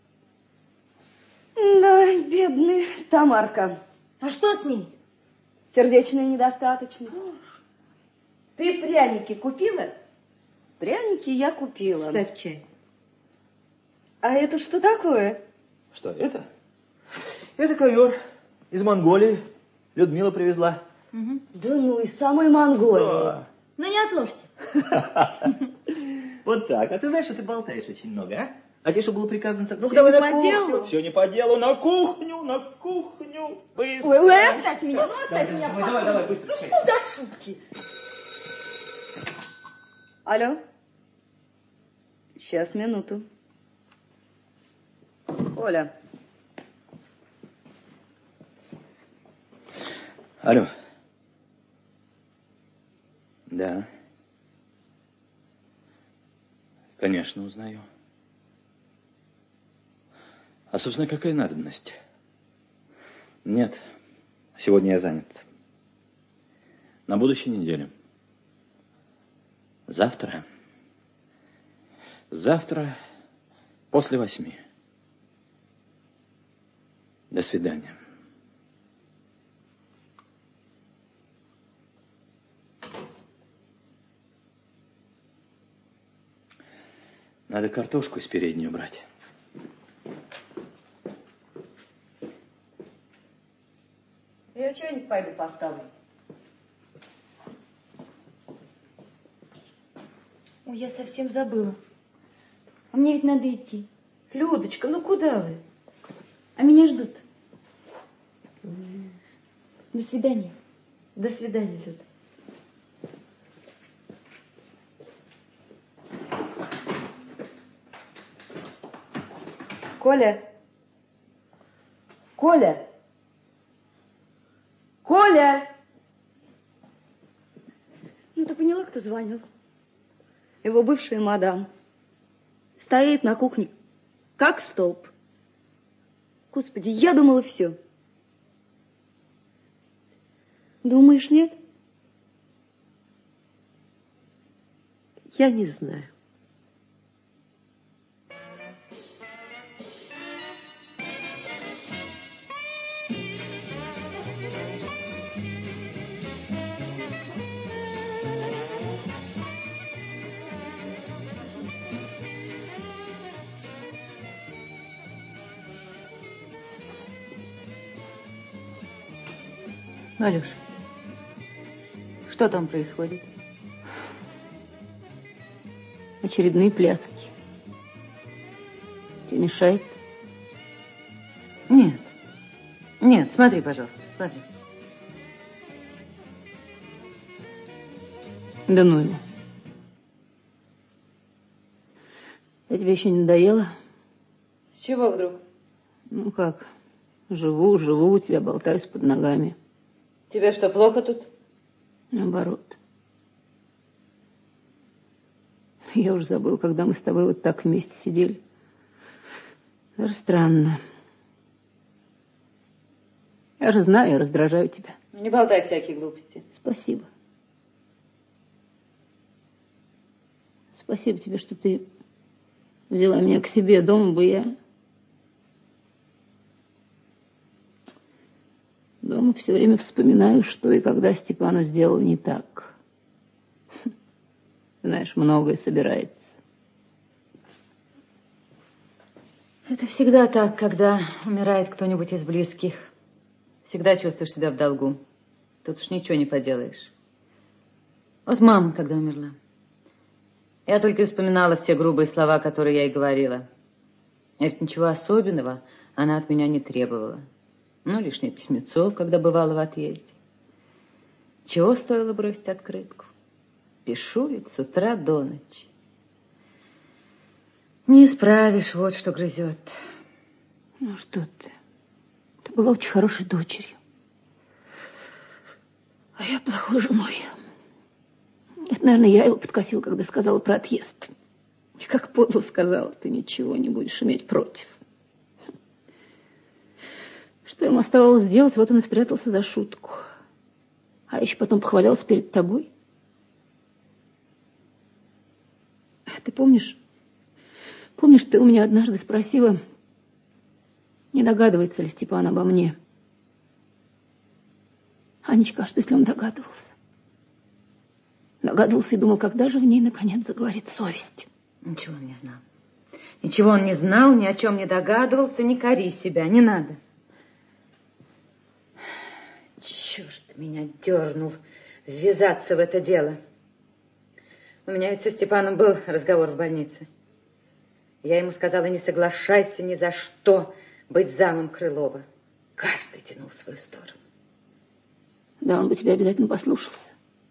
Да, бедная Тамарка. А что с ней? Сердечная недостаточность. Ты пряники купила? Пряники я купила. Ставь чай. А это что такое? Что это? Это ковер из Монголии. Людмила привезла. Да ну, из самой Монголии. Да. Ну не отложьте. Вот так. А ты знаешь, что ты болтаешь очень много, а? А тебе что было приказано? Так, ну Всё давай не на по кухню. делу. Все не по делу. На кухню. Быстро. Ой, оставь меня, ну оставь Давай, меня. давай, быстро. Ну что за шутки? Алло? Сейчас, минуту. Оля. Алло. Да. Конечно, узнаю. А, собственно, какая надобность? Нет, сегодня я занят. На будущей неделе. Завтра после 8. До свидания. Надо картошку из передней убрать. Я чайник пойду поставлю. Ой, я совсем забыла. А мне ведь надо идти. Людочка, ну куда вы? А меня ждут. До свидания. До свидания, Люда. Коля! Коля! Коля! Ну, ты поняла, кто звонил? Его бывшая мадам. Стоит на кухне, как столб. Господи, я думала, все. Думаешь, нет? Я не знаю. Алёш, что там происходит? Очередные пляски. Тебе мешает? Нет, смотри, пожалуйста, смотри. Да ну его. Я тебе еще не надоела? С чего вдруг? Ну как, живу, у тебя болтаюсь под ногами. Тебе что, плохо тут? Наоборот. Я уже забыл, когда мы с тобой вот так вместе сидели. Даже странно. Я же знаю, я раздражаю тебя. Не болтай всякие глупости. Спасибо. Спасибо тебе, что ты взяла меня к себе. Дома бы я... Дома все время вспоминаю, что и когда Степану сделал не так. Знаешь, многое собирается. Это всегда так, когда умирает кто-нибудь из близких. Всегда чувствуешь себя в долгу. Тут уж ничего не поделаешь. Вот мама, когда умерла. Я только и вспоминала все грубые слова, которые я ей говорила. И ведь ничего особенного она от меня не требовала. Ну, лишнее письмецо, когда бывала в отъезде. Чего стоило бросить открытку? Пишу ведь с утра до ночи. Не исправишь, вот что грызет. Ну что ты? Ты была очень хорошей дочерью. А я плохой женой. Это, наверное, я его подкосила, когда сказала про отъезд. И как подло сказала, ты ничего не будешь иметь против. Что ему оставалось сделать, вот он и спрятался за шутку. А еще потом похвалялся перед тобой. Ты помнишь, ты у меня однажды спросила, не догадывается ли Степан обо мне? Анечка, а что, если он догадывался? Догадывался и думал, когда же в ней, наконец, заговорит совесть. Ничего он не знал. Ничего он не знал, ни о чем не догадывался, не кори себя, не надо. Черт, меня дернул ввязаться в это дело. У меня ведь со Степаном был разговор в больнице. Я ему сказала, не соглашайся ни за что быть замом Крылова. Каждый тянул в свою сторону. Да, он бы тебя обязательно послушался.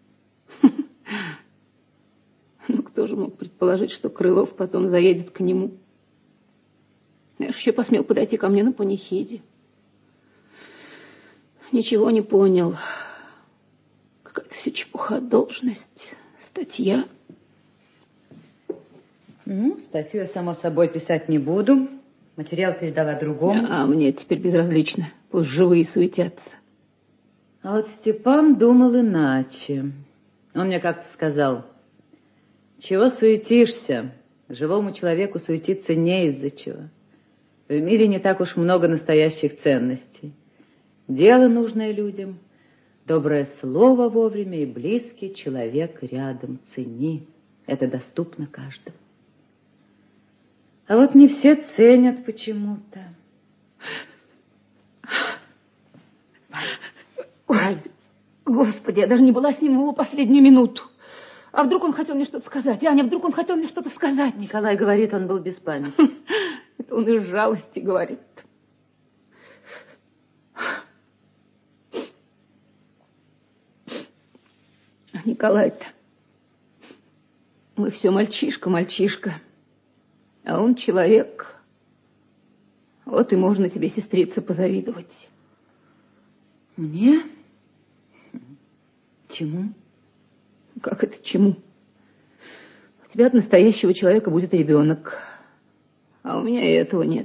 Ну, кто же мог предположить, что Крылов потом заедет к нему? Я ж еще посмел подойти ко мне на панихиде. Ничего не понял. Какая-то все чепуха, должность, статья. Ну, статью я, само собой, писать не буду. Материал передала другому. А мне это теперь безразлично. Пусть живые суетятся. А вот Степан думал иначе. Он мне как-то сказал, чего суетишься? Живому человеку суетиться не из-за чего. В мире не так уж много настоящих ценностей. Дело нужное людям, доброе слово вовремя и близкий человек рядом. Цени. Это доступно каждому. А вот не все ценят почему-то. Господи, я даже не была с ним в его последнюю минуту. А вдруг он хотел мне что-то сказать? Аня, вдруг он хотел мне что-то сказать? Николай говорит, он был без памяти. Это он из жалости говорит. А Николай-то, мы все мальчишка. А он человек. Вот и можно тебе, сестрица, позавидовать. Мне? Чему? Как это чему? У тебя от настоящего человека будет ребенок. А у меня и этого нет.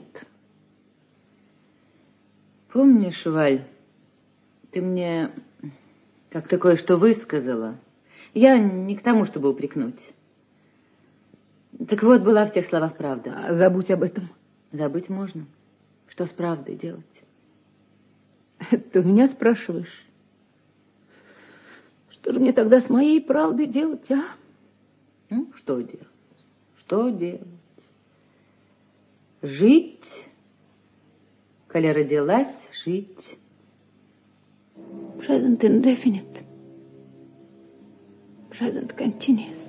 Помнишь, Валь, ты мне как-то кое-что высказала. Я не к тому, чтобы упрекнуть. Так вот, была в тех словах правда. А забудь об этом. Забыть можно. Что с правдой делать? Ты у меня спрашиваешь? Что же мне тогда с моей правдой делать, а? Ну, что делать? Что делать? Жить. Коли родилась, жить. Present indefinite. Present continuous.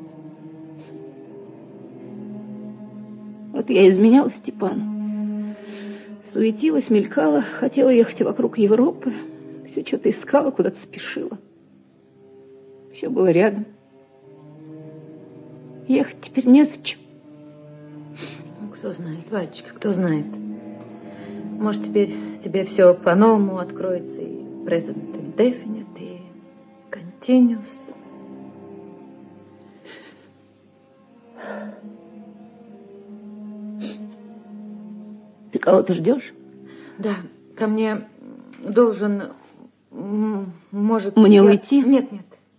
Вот я изменяла Степану. Суетилась, мелькала, хотела ехать вокруг Европы. Все что-то искала, куда-то спешила. Все было рядом. Ехать теперь незачем. Кто знает, Валечка, кто знает. Может, теперь тебе все по-новому откроется, и present indefinite, и continuous. Ты кого-то ждешь? Да, ко мне должен, может... Мне уйти? Нет.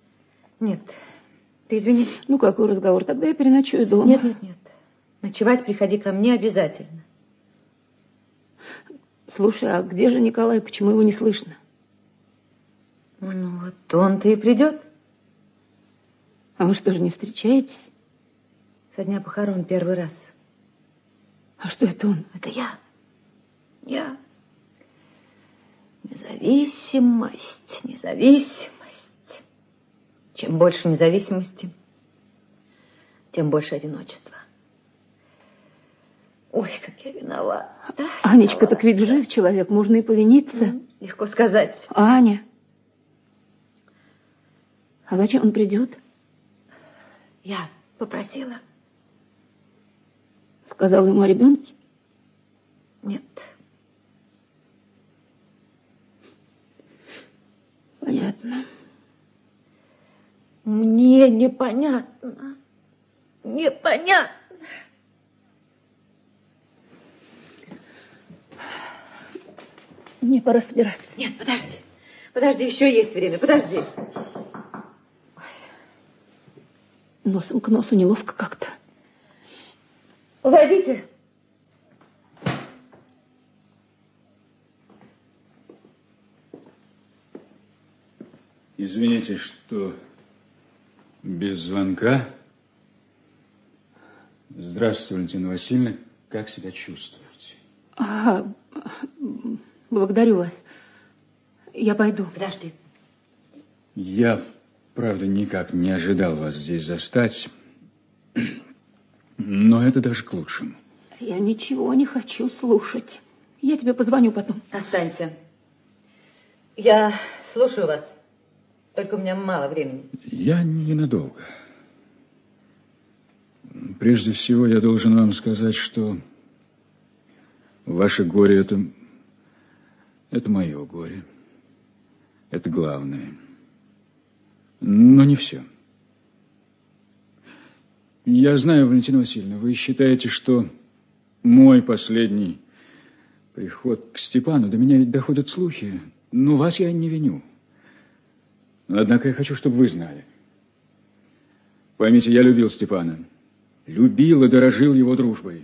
Ты извини. Ну, какой разговор? Тогда я переночую дома. Нет. Ночевать приходи ко мне обязательно. Слушай, а где же Николай? Почему его не слышно? Ну, вот он-то и придет. А вы что же, не встречаетесь? Со дня похорон первый раз. А что это он? Это я. Независимость. Чем больше независимости, тем больше одиночества. Ой, как я виновата. Анечка, так ведь жив человек, можно и повиниться. Легко сказать. Аня. А зачем он придет? Я попросила. Сказала ему о ребенке? Нет. Понятно. Мне непонятно. Мне пора собираться. Нет, подожди, еще есть время, подожди. Носом к носу неловко как-то. Погодите. Извините, что без звонка. Здравствуйте, Валентина Васильевна. Как себя чувствуете? Благодарю вас. Я пойду. Подожди. Я, правда, никак не ожидал вас здесь застать. Но это даже к лучшему. Я ничего не хочу слушать. Я тебе позвоню потом. Останься. Я слушаю вас. Только у меня мало времени. Я ненадолго. Прежде всего, я должен вам сказать, что ваше горе – это мое горе. Это главное. Но не все. Я знаю, Валентина Васильевна, вы считаете, что мой последний приход к Степану, до меня ведь доходят слухи, но вас я не виню. Однако я хочу, чтобы вы знали. Поймите, я любил Степана. Любил и дорожил его дружбой.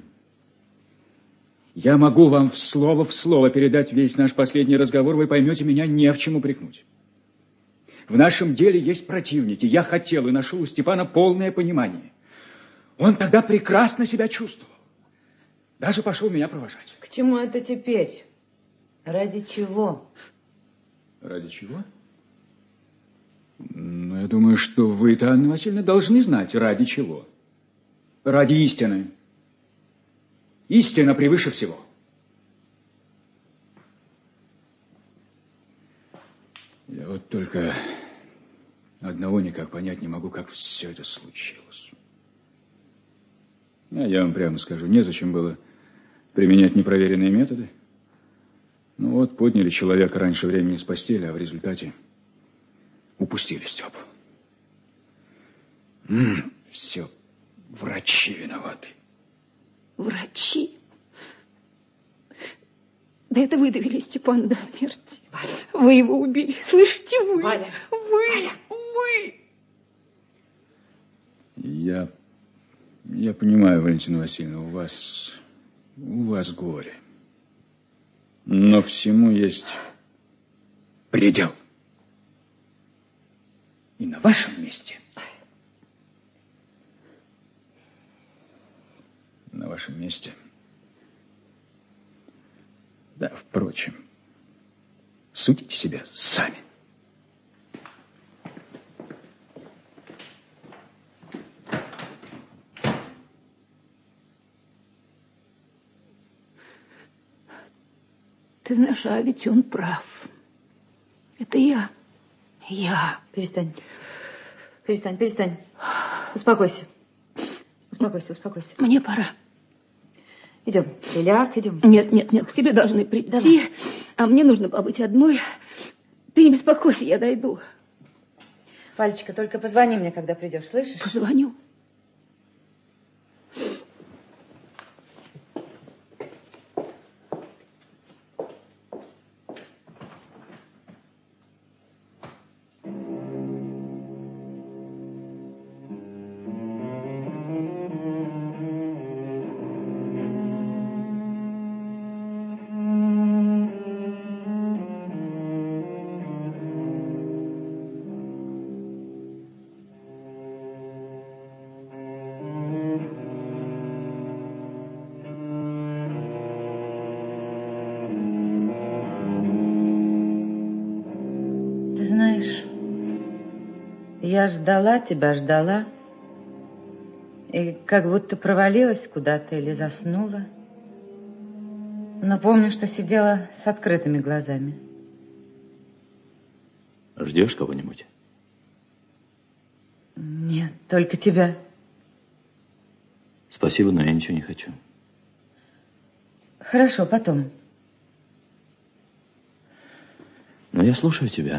Я могу вам в слово передать весь наш последний разговор, вы поймете, меня не в чем упрекнуть. В нашем деле есть противники. Я хотел и нашел у Степана полное понимание. Он тогда прекрасно себя чувствовал. Даже пошел меня провожать. К чему это теперь? Ради чего? Ради чего? Ну, я думаю, что вы-то, Анна Васильевна, должны знать, ради чего. Ради истины. Истина превыше всего. Я вот только одного никак понять не могу, как все это случилось. А я вам прямо скажу, незачем было применять непроверенные методы. Ну вот, подняли человека раньше времени с постели, а в результате упустили Степу. Все врачи виноваты. Врачи? Да это вы довели Степана до смерти. Валя. Вы его убили. Слышите, вы? Валя. Вы. Я понимаю, Валентина Васильевна, у вас горе. Но всему есть предел. И на вашем месте. На вашем месте. Да, впрочем, судите себя сами. Ты знаешь, а ведь он прав. Это я. Перестань. Успокойся. Успокойся. Мне пора. Идем, Лиляк, идем. Нет, к тебе должны прийти, Давай. а мне нужно побыть одной. Ты не беспокойся, я дойду. Валечка, только позвони мне, когда придешь, слышишь? Позвоню. Ты знаешь, я ждала тебя, и как будто провалилась куда-то или заснула. Но помню, что сидела с открытыми глазами. Ждешь кого-нибудь? Нет, только тебя. Спасибо, но я ничего не хочу. Хорошо, потом. Но я слушаю тебя.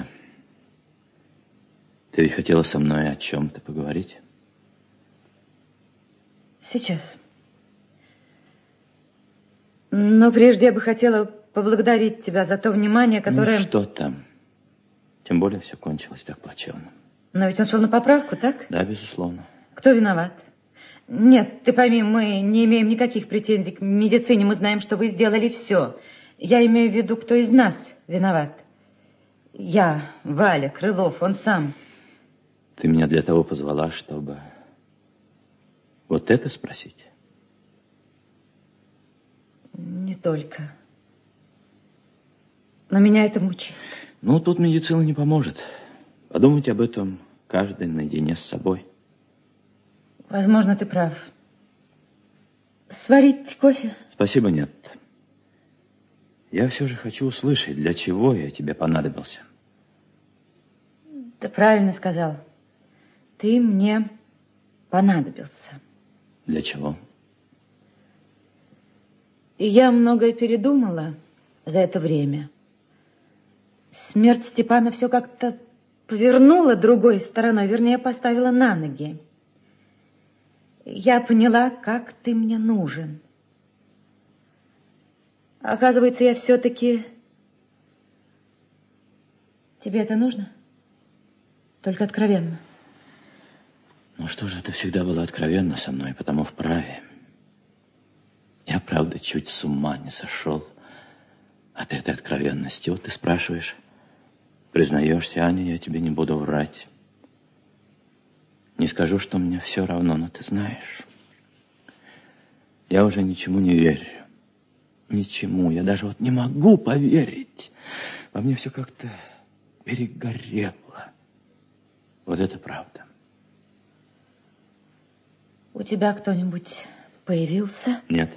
Ты ведь хотела со мной о чем-то поговорить? Сейчас. Но прежде я бы хотела поблагодарить тебя за то внимание, которое... Ну, что там? Тем более все кончилось так плачевно. Но ведь он шел на поправку, так? Да, безусловно. Кто виноват? Нет, ты пойми, мы не имеем никаких претензий к медицине. Мы знаем, что вы сделали все. Я имею в виду, кто из нас виноват. Я, Валя, Крылов, он сам. Ты меня для того позвала, чтобы вот это спросить? Не только. Но меня это мучает. Ну, тут медицина не поможет. Подумать об этом каждый наедине с собой. Возможно, ты прав. Сварить кофе? Спасибо, нет. Я все же хочу услышать, для чего я тебе понадобился. Ты правильно сказал. Ты мне понадобился. Для чего? И я многое передумала за это время. Смерть Степана все как-то повернула другой стороной, вернее, поставила на ноги. Я поняла, как ты мне нужен. Оказывается, я все-таки... Тебе это нужно? Только откровенно. Ну что же, это всегда было откровенно со мной, потому вправе. Я, правда, чуть с ума не сошел от этой откровенности. Вот ты спрашиваешь, признаешься, Аня, я тебе не буду врать. Не скажу, что мне все равно, но ты знаешь, я уже ничему не верю. Ничему. Я даже вот не могу поверить. Во мне все как-то перегорело. Вот это правда. У тебя кто-нибудь появился? Нет.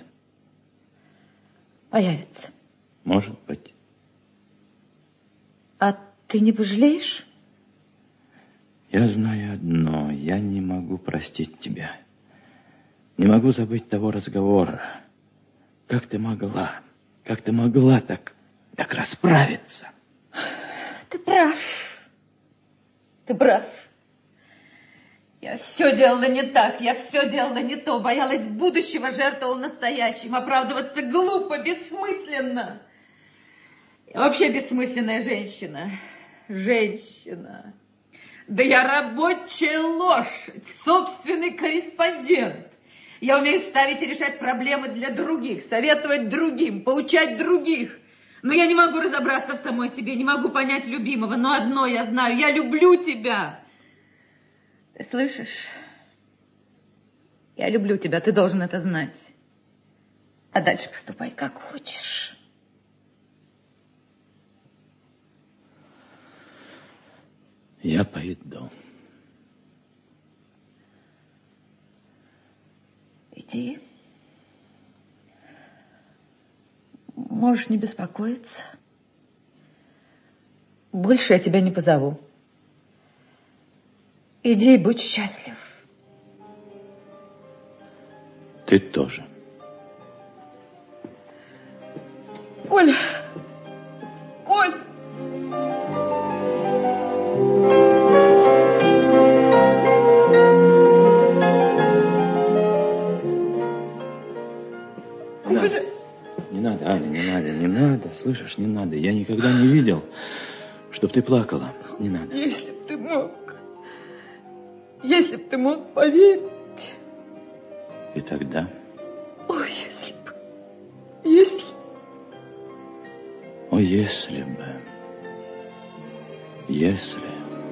Появится. Может быть. А ты не пожалеешь? Я знаю одно. Я не могу простить тебя. Не могу забыть того разговора. Как ты могла? Как ты могла так расправиться? Ты прав. Ты прав. Я все делала не так, я все делала не то. Боялась будущего, жертвовала настоящим. Оправдываться глупо, бессмысленно. Я вообще бессмысленная женщина. Женщина. Да я рабочая лошадь, собственный корреспондент. Я умею ставить и решать проблемы для других, советовать другим, поучать других. Но я не могу разобраться в самой себе, не могу понять любимого. Но одно я знаю, я люблю тебя. Ты слышишь? Я люблю тебя, ты должен это знать. А дальше поступай как хочешь. Я пойду. Иди. Можешь не беспокоиться. Больше я тебя не позову. Иди и будь счастлив. Ты тоже. Коля! Коль! Не надо, Аня, не надо, слышишь, не надо. Я никогда не видел, чтоб ты плакала. Не надо. Если б ты мог поверить. И тогда? Ой, если бы. О, если бы. Если.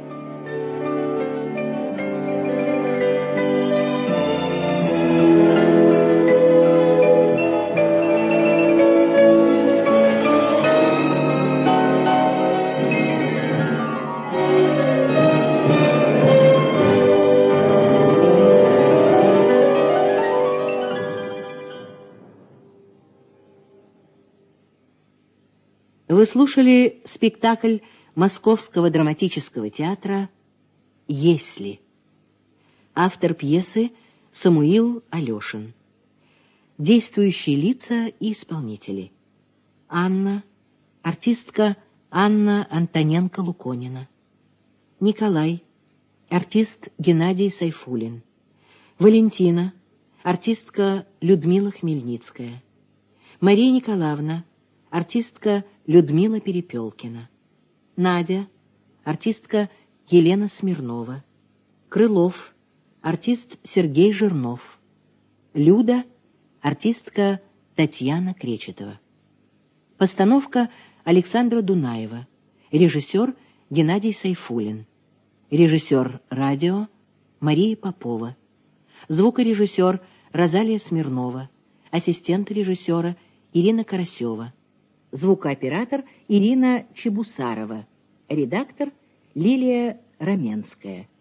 Вы слушали спектакль Московского драматического театра «Если». Автор пьесы Самуил Алешин. Действующие лица и исполнители. Анна, артистка Анна Антоненко-Луконина. Николай, артист Геннадий Сайфулин. Валентина, артистка Людмила Хмельницкая. Мария Николаевна, артистка Людмила Перепелкина. Надя, артистка Елена Смирнова. Крылов, артист Сергей Жирнов. Люда, артистка Татьяна Кречетова. Постановка Александра Дунаева. Режиссер Геннадий Сайфулин. Режиссер радио Мария Попова. Звукорежиссер Розалия Смирнова. Ассистент режиссера Ирина Карасева. Звукооператор Ирина Чебусарова. Редактор Лилия Раменская.